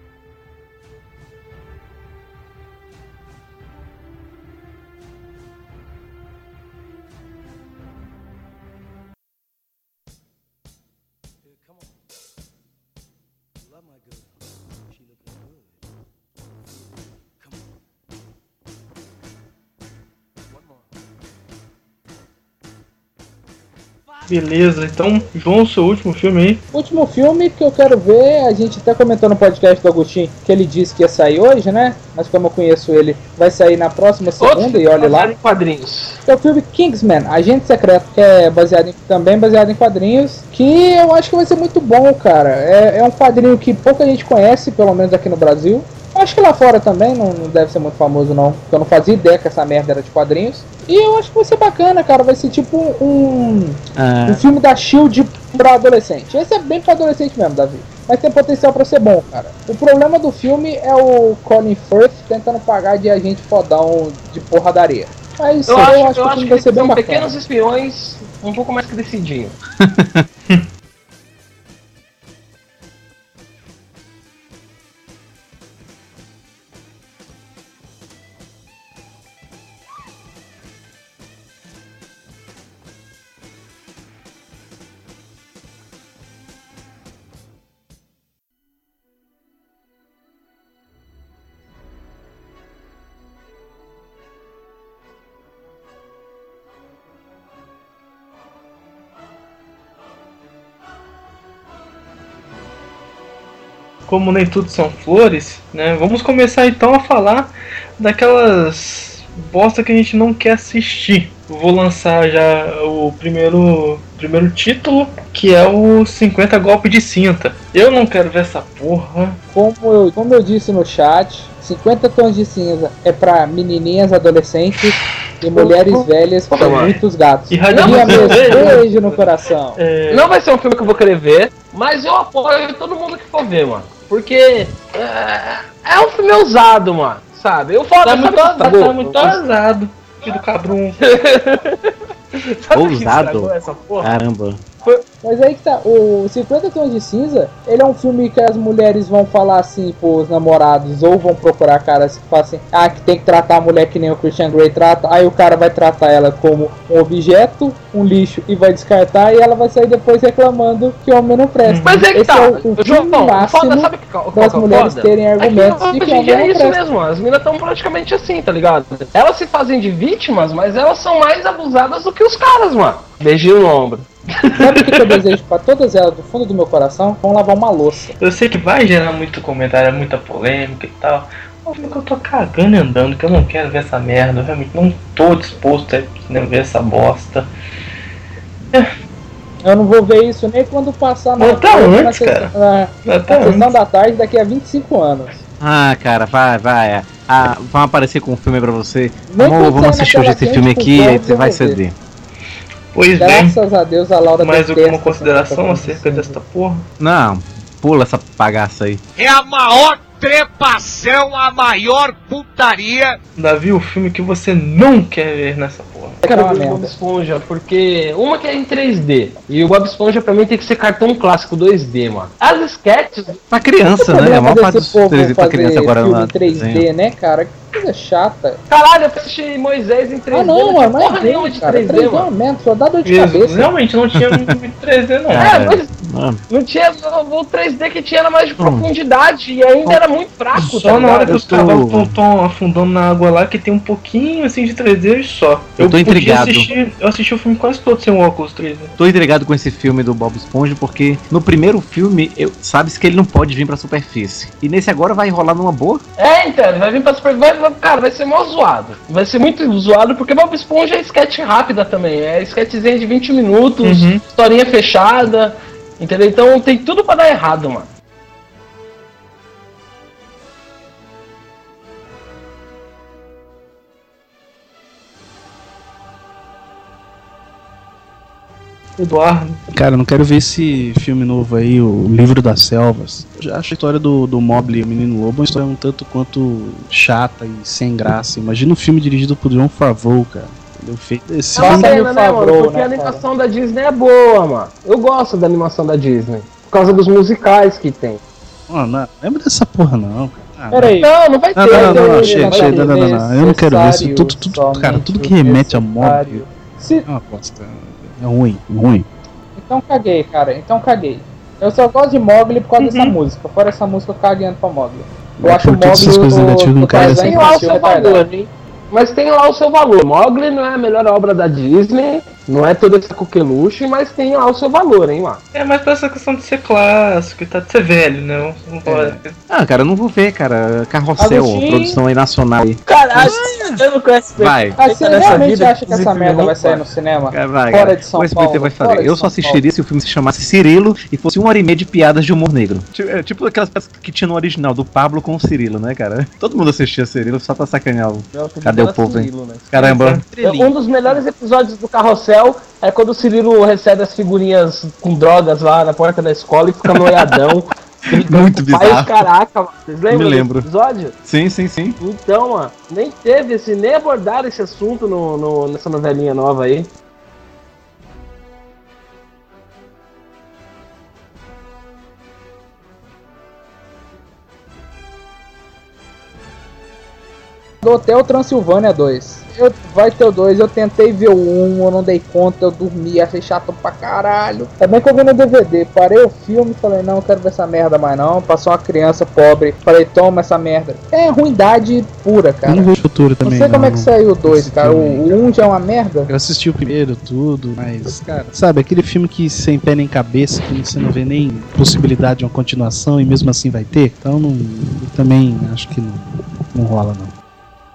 Beleza, então, João, seu último filme aí. Último filme que eu quero ver, a gente até comentou no podcast do Agostinho que ele disse que ia sair hoje, né? Mas como eu conheço ele, vai sair na próxima segunda. Outro e olha lá. Em quadrinhos. É o filme Kingsman, Agente Secreto, que é baseado em, também baseado em quadrinhos, que eu acho que vai ser muito bom, cara. É, é um quadrinho que pouca gente conhece, pelo menos aqui no Brasil. Acho que lá fora também não, não deve ser muito famoso não, porque eu não fazia ideia que essa merda era de quadrinhos. E eu acho que vai ser bacana, cara, vai ser tipo um, Ah. um filme da Shield pra adolescente. Esse é bem pra adolescente mesmo, Davi, mas tem potencial pra ser bom, cara. O problema do filme é o Colin Firth tentando pagar de agente fodão de porradaria. Mas Eu, eu, acho, acho, eu que o acho filme que vai ser eles bem são bacana. pequenos espiões um pouco mais crescidinho. Como nem tudo são flores, né? Vamos começar então a falar daquelas bosta que a gente não quer assistir. Vou lançar já o primeiro, primeiro título, que é o cinquenta Golpes de Cinta. Eu não quero ver essa porra. Como eu, como eu disse no chat, cinquenta tons de cinza é pra menininhas adolescentes e mulheres velhas com Toma. muitos gatos. E E rádio minha museu, mesmo, né? beijo no coração. É, Não vai ser um filme que eu vou querer ver, mas eu apoio todo mundo que for ver, mano. Porque é, é um filme ousado, mano. Sabe? Eu falo, tá sabe muito, que tá, estragou? tá muito ousado, filho do cabrum. Sabe que Ousado? estragou essa porra? Caramba. Mas aí que tá, o cinquenta tons de cinza, ele é um filme que as mulheres vão falar assim pros namorados, ou vão procurar caras que falam assim, ah, que tem que tratar a mulher que nem o Christian Grey trata, aí o cara vai tratar ela como um objeto, um lixo, e vai descartar, e ela vai sair depois reclamando que o homem não presta. Mas é que Esse tá, é o, o João, filme máximo foda, sabe que, qual, qual das que é o mulheres foda? terem argumentos é que, de que hoje o em dia homem é não isso presta. mesmo, as minas estão praticamente assim, tá ligado? Elas se fazem de vítimas, mas elas são mais abusadas do que os caras, mano. Beijinho no ombro. Sabe o que eu desejo pra todas elas, do fundo do meu coração? Vão lavar uma louça. Eu sei que vai gerar muito comentário, muita polêmica e tal. Mas que eu tô cagando e andando, que eu não quero ver essa merda. Eu realmente não tô disposto a ver essa bosta. Eu não vou ver isso nem quando passar na, Mas tá na, antes, sessão- cara. na, Tá na sessão antes. da tarde daqui a vinte e cinco anos. Ah, cara, vai, vai. Ah, vão aparecer com um filme pra você. Nem Amor, quando vamos sair assistir naquela hoje esse quente filme com aqui e aí fogos, você eu vai vou ver. ceder. Pois bem, Graças a Deus a Laura mais detesta alguma consideração essa acerca desta porra? Não, pula essa bagaça aí. É a maior trepação, a maior putaria. Davi, o filme que você não quer ver nessa porra. Eu quero É uma ver o merda. Bob Esponja, porque uma que é em três D, e o Bob Esponja pra mim tem que ser cartão clássico dois D, mano. As sketches, Pra criança, O né? A problema maior parte desse dos povo três D pra fazer criança agora filme lá. em três D, desenho. né, cara? Coisa chata. Caralho, eu assisti Moisés em três D. Ah, não, tinha mano, porra nenhuma de três D, mano. Mesmo, só dá dor de Mesmo, cabeça. realmente não tinha muito três D, não. É, mas Mano. não tinha. O três D que tinha era mais de profundidade e ainda era muito fraco, Só tá na hora ligado? que os tô- cavalos estão afundando na água lá, que tem um pouquinho assim de três D e só. Eu tô podia intrigado. assistir- eu assisti o filme quase todo sem o óculos três D. Tô intrigado com esse filme do Bob Esponja porque no primeiro filme, eu, sabe-se que ele não pode vir pra superfície. E nesse agora vai rolar numa boa? É, então, vai vir pra super. Vai, vai- cara, vai ser mó zoado. Vai ser muito zoado porque Bob Esponja é sketch rápida também. É sketchzinha de vinte minutos, Uhum. historinha fechada. Entendeu? Então tem tudo pra dar errado, mano. Eduardo. Cara, eu não quero ver esse filme novo aí, o Livro das Selvas. Eu já acho a história do, do Mowgli e o Menino Lobo uma história um tanto quanto chata e sem graça. Imagina um filme dirigido por John Favreau, cara. Entendeu? Feito esse É uma Passa pena, no né, mano? Favreau, Porque né, a animação da Disney é boa, mano. Eu gosto da animação da Disney. Por causa dos musicais que tem. Mano, não lembra dessa porra não, cara. Ah, Peraí. Não, não vai ter. Não, não, não, não, vai não, ter, chega, vai chega, ter. não, não, não, eu não quero ver isso. Necessário, Tudo, tudo, cara, tudo que somente remete a Mowgli necessário. Se... é uma bosta. É ruim, ruim. Então caguei, cara. Então caguei. Eu só gosto de Mowgli por causa dessa música. Fora essa música, eu caguei pra Mowgli. Eu É, acho o por todas Mowgli essas coisas o- negativas, não o caga Tarzan assim. Tem lá o infantil seu retardado. valor, hein? Mas tem lá o seu valor. Mowgli não é a melhor obra da Disney, não é toda essa coqueluche, mas tem lá o seu valor, hein, mano? É, mas pra essa questão de ser clássico e tá, de ser velho, né? Vamos falar. Ah, cara, eu não vou ver, cara. Carrossel, Agostinho. produção aí nacional aí. Caralho, eu não conheço Vai. Ah, você nessa realmente vida, acha que essa inclusive, merda não vai sair pode. no cinema? Cara, vai, Fora cara. de São O S B T Paulo, vai fora fazer. de Eu só São assistiria se o filme se chamasse Cirilo e fosse uma hora e meia de piadas de humor negro. Tipo, é, tipo aquelas peças que tinha no original, do Pablo com o Cirilo, né, cara? Todo mundo assistia Cirilo só pra sacanear o... Cadê o povo, hein? Caramba. Um dos melhores episódios do Carrossel é quando o Cirilo recebe as figurinhas com drogas lá na porta da escola e fica noiadão. Muito Pai, bizarro. caraca, mano. Vocês lembram Me desse lembro. episódio? Sim, sim, sim. Então, mano, nem teve esse, nem abordaram esse assunto no, no- nessa novelinha nova aí. Do Hotel Transilvânia dois. Eu, vai ter o dois, eu tentei ver o um, eu não dei conta, eu dormi, achei chato pra caralho. É bem que eu vi no D V D, parei o filme, falei, não, eu quero ver essa merda mais não. Passou uma criança pobre, falei, toma essa merda. É ruindade pura, cara. Eu não vejo futuro Não também. sei como é que saiu o dois, Esse cara. O filme. um já é uma merda. Eu assisti o primeiro, tudo, mas, cara, sabe, aquele filme que sem pé nem cabeça, que você não vê nem possibilidade de uma continuação e mesmo assim vai ter? Então, não, eu também acho que não, não rola, não.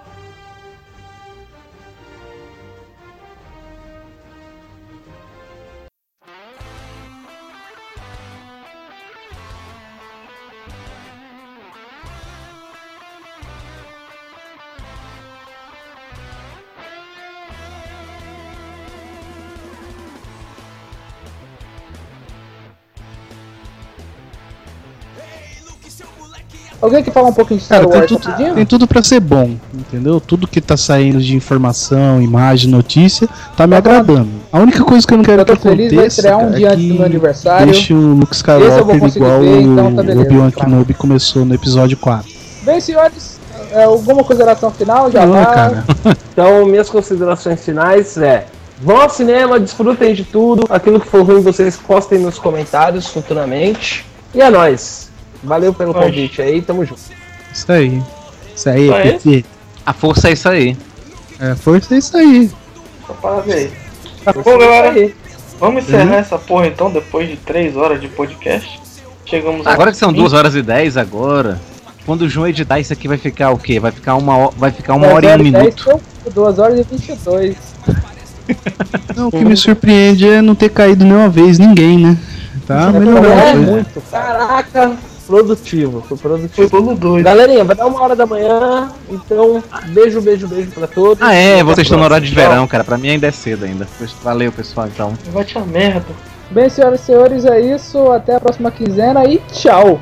Alguém que fala um pouquinho de Star Cara, tem Wars tudo, rapidinho? tem tudo pra ser bom, entendeu? Tudo que tá saindo de informação, imagem, notícia, tá me agradando. A única coisa que eu não quero Eu tô que feliz, vai aconteça, estrear um cara, dia é antes do que meu aniversário. deixe o Luke Esse eu vou Skywalker conseguir igual ver, então tá o beleza. Obi-Wan Kenobi começou no episódio quatro. Bem, senhores, é, alguma consideração final? Já Não, vai. cara. Então, minhas considerações finais é: vão ao cinema, desfrutem de tudo. Aquilo que for ruim, vocês postem nos comentários futuramente. E é nóis. Valeu pelo Oxe. convite aí, tamo junto. Isso aí. Isso aí, Só P T. A força é isso aí. É, força é isso aí. Só para ver. Tá Pô, galera, aí. vamos encerrar essa porra então, depois de três horas de podcast. Chegamos a- Agora que são duas horas e dez agora, quando o João editar isso aqui vai ficar o quê? Vai ficar uma, ho- vai ficar uma hora e um minuto. duas horas e vinte e dois. Não, o que me surpreende é não ter caído nenhuma vez ninguém, né? Tá melhorando. É, né? muito. Caraca, produtivo. Foi Foi produtivo. pelo dois. Galerinha, vai dar uma hora da manhã. Então, beijo, beijo, beijo pra todos. Ah é, Até a vocês estão no horário de próxima. verão, cara. Pra mim ainda é cedo ainda. Valeu, pessoal, então. Vai te a merda. Bem, senhoras e senhores, é isso. Até a próxima quinzena e tchau.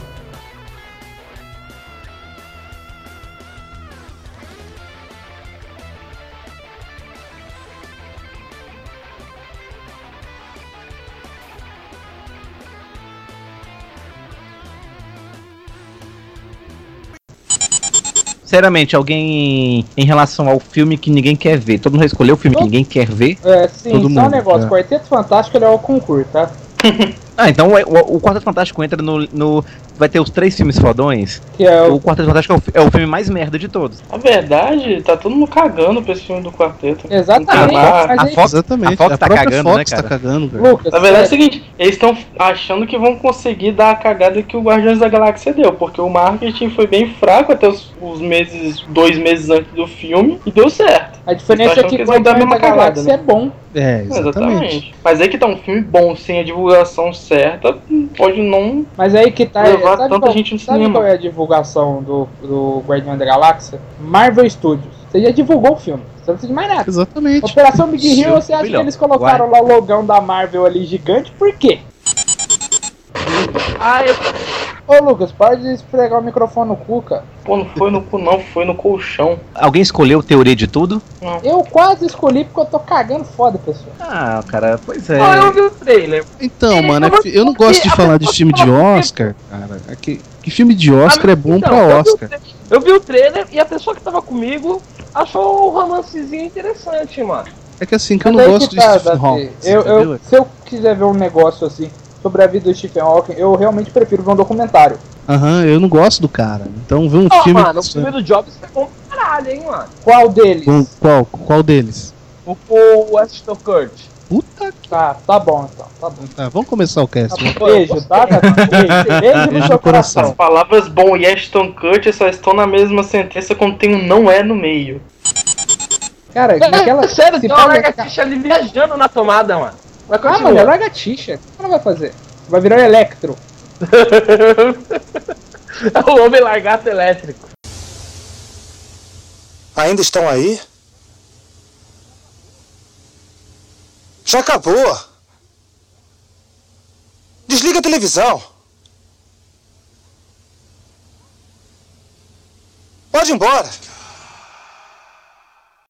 Seriamente, alguém em relação ao filme que ninguém quer ver, todo mundo escolheu o filme que ninguém quer ver? É, sim, Todo só mundo, um negócio, é. Quarteto Fantástico ele é o concurso, tá? Ah, então o, o Quarteto Fantástico entra no, no... Vai ter os três filmes fodões. Que é o... O Quarteto Fantástico é o, fi- é o filme mais merda de todos. Na verdade, tá todo mundo cagando pra esse filme do quarteto. Exatamente, Não tem nada. mas a aí- Fox- Exatamente. a Fox A tá própria cagando, né, Fox cara? tá cagando, cara. Lucas, Na verdade é o sério, seguinte, eles estão achando que vão conseguir dar a cagada que o Guardiões da Galáxia deu, porque o marketing foi bem fraco até os, os meses, dois meses antes do filme, e deu certo. a diferença Tô é achando que que eles vão dar a Guardiões da mesma cagada, Galáxia né? é bom. É, exatamente. Mas aí que tá um filme bom, sem a divulgação certa, pode não... Mas aí que tá. Levar sabe tanta qual, gente no sabe cinema. qual é a divulgação do, do Guardião da Galáxia? Marvel Studios. Você já divulgou o filme. Você não precisa de mais nada. Exatamente. Operação Big Hero, Show, você acha melhor. que eles colocaram lá o logão da Marvel ali gigante? Por quê? Ah, eu... Ô Lucas, para de esfregar o microfone no cu, cara. Pô, não foi no cu não, foi no colchão. Alguém escolheu Teoria de Tudo? Eu quase escolhi porque eu tô cagando foda, pessoal. Ah, cara, pois é. Ah, eu vi o trailer. Então, mano, é que eu não gosto de falar de filme de Oscar, cara. É que, que filme de Oscar é bom Então, pra eu vi o Oscar. tra- Eu vi o trailer e a pessoa que tava comigo achou o romancezinho interessante, mano. É que assim, que eu Mas não aí gosto que de tá, Stephen Davi. Hawking. Eu, eu, entendeu? se eu quiser ver um negócio assim sobre a vida do Stephen Hawking, eu realmente prefiro ver um documentário. Aham, eu não gosto do cara. Então ver um Ó, filme. mano, o filme do Jobs foi bom pra caralho, hein, mano. Qual deles? Com- Qual, qual deles? O, o Ashton Kutcher. Puta que. Tá, tá bom então, tá bom. Tá, vamos começar o cast. Tá bom. Beijo, tá, Davi? Beijo, beijo no Beijo seu no coração. coração. As palavras bom e Ashton Kutcher só estão na mesma sentença quando tem um não é no meio. Cara, naquela. É, sério, se tem uma fala- lagartixa ali viajando na tomada, mano. Vai Ah, continuar. mano, é lagartixa. O que ela vai fazer? Vai virar o Electro. É o homem lagarto elétrico. Ainda estão aí? Já acabou. Desliga a televisão. Pode ir embora.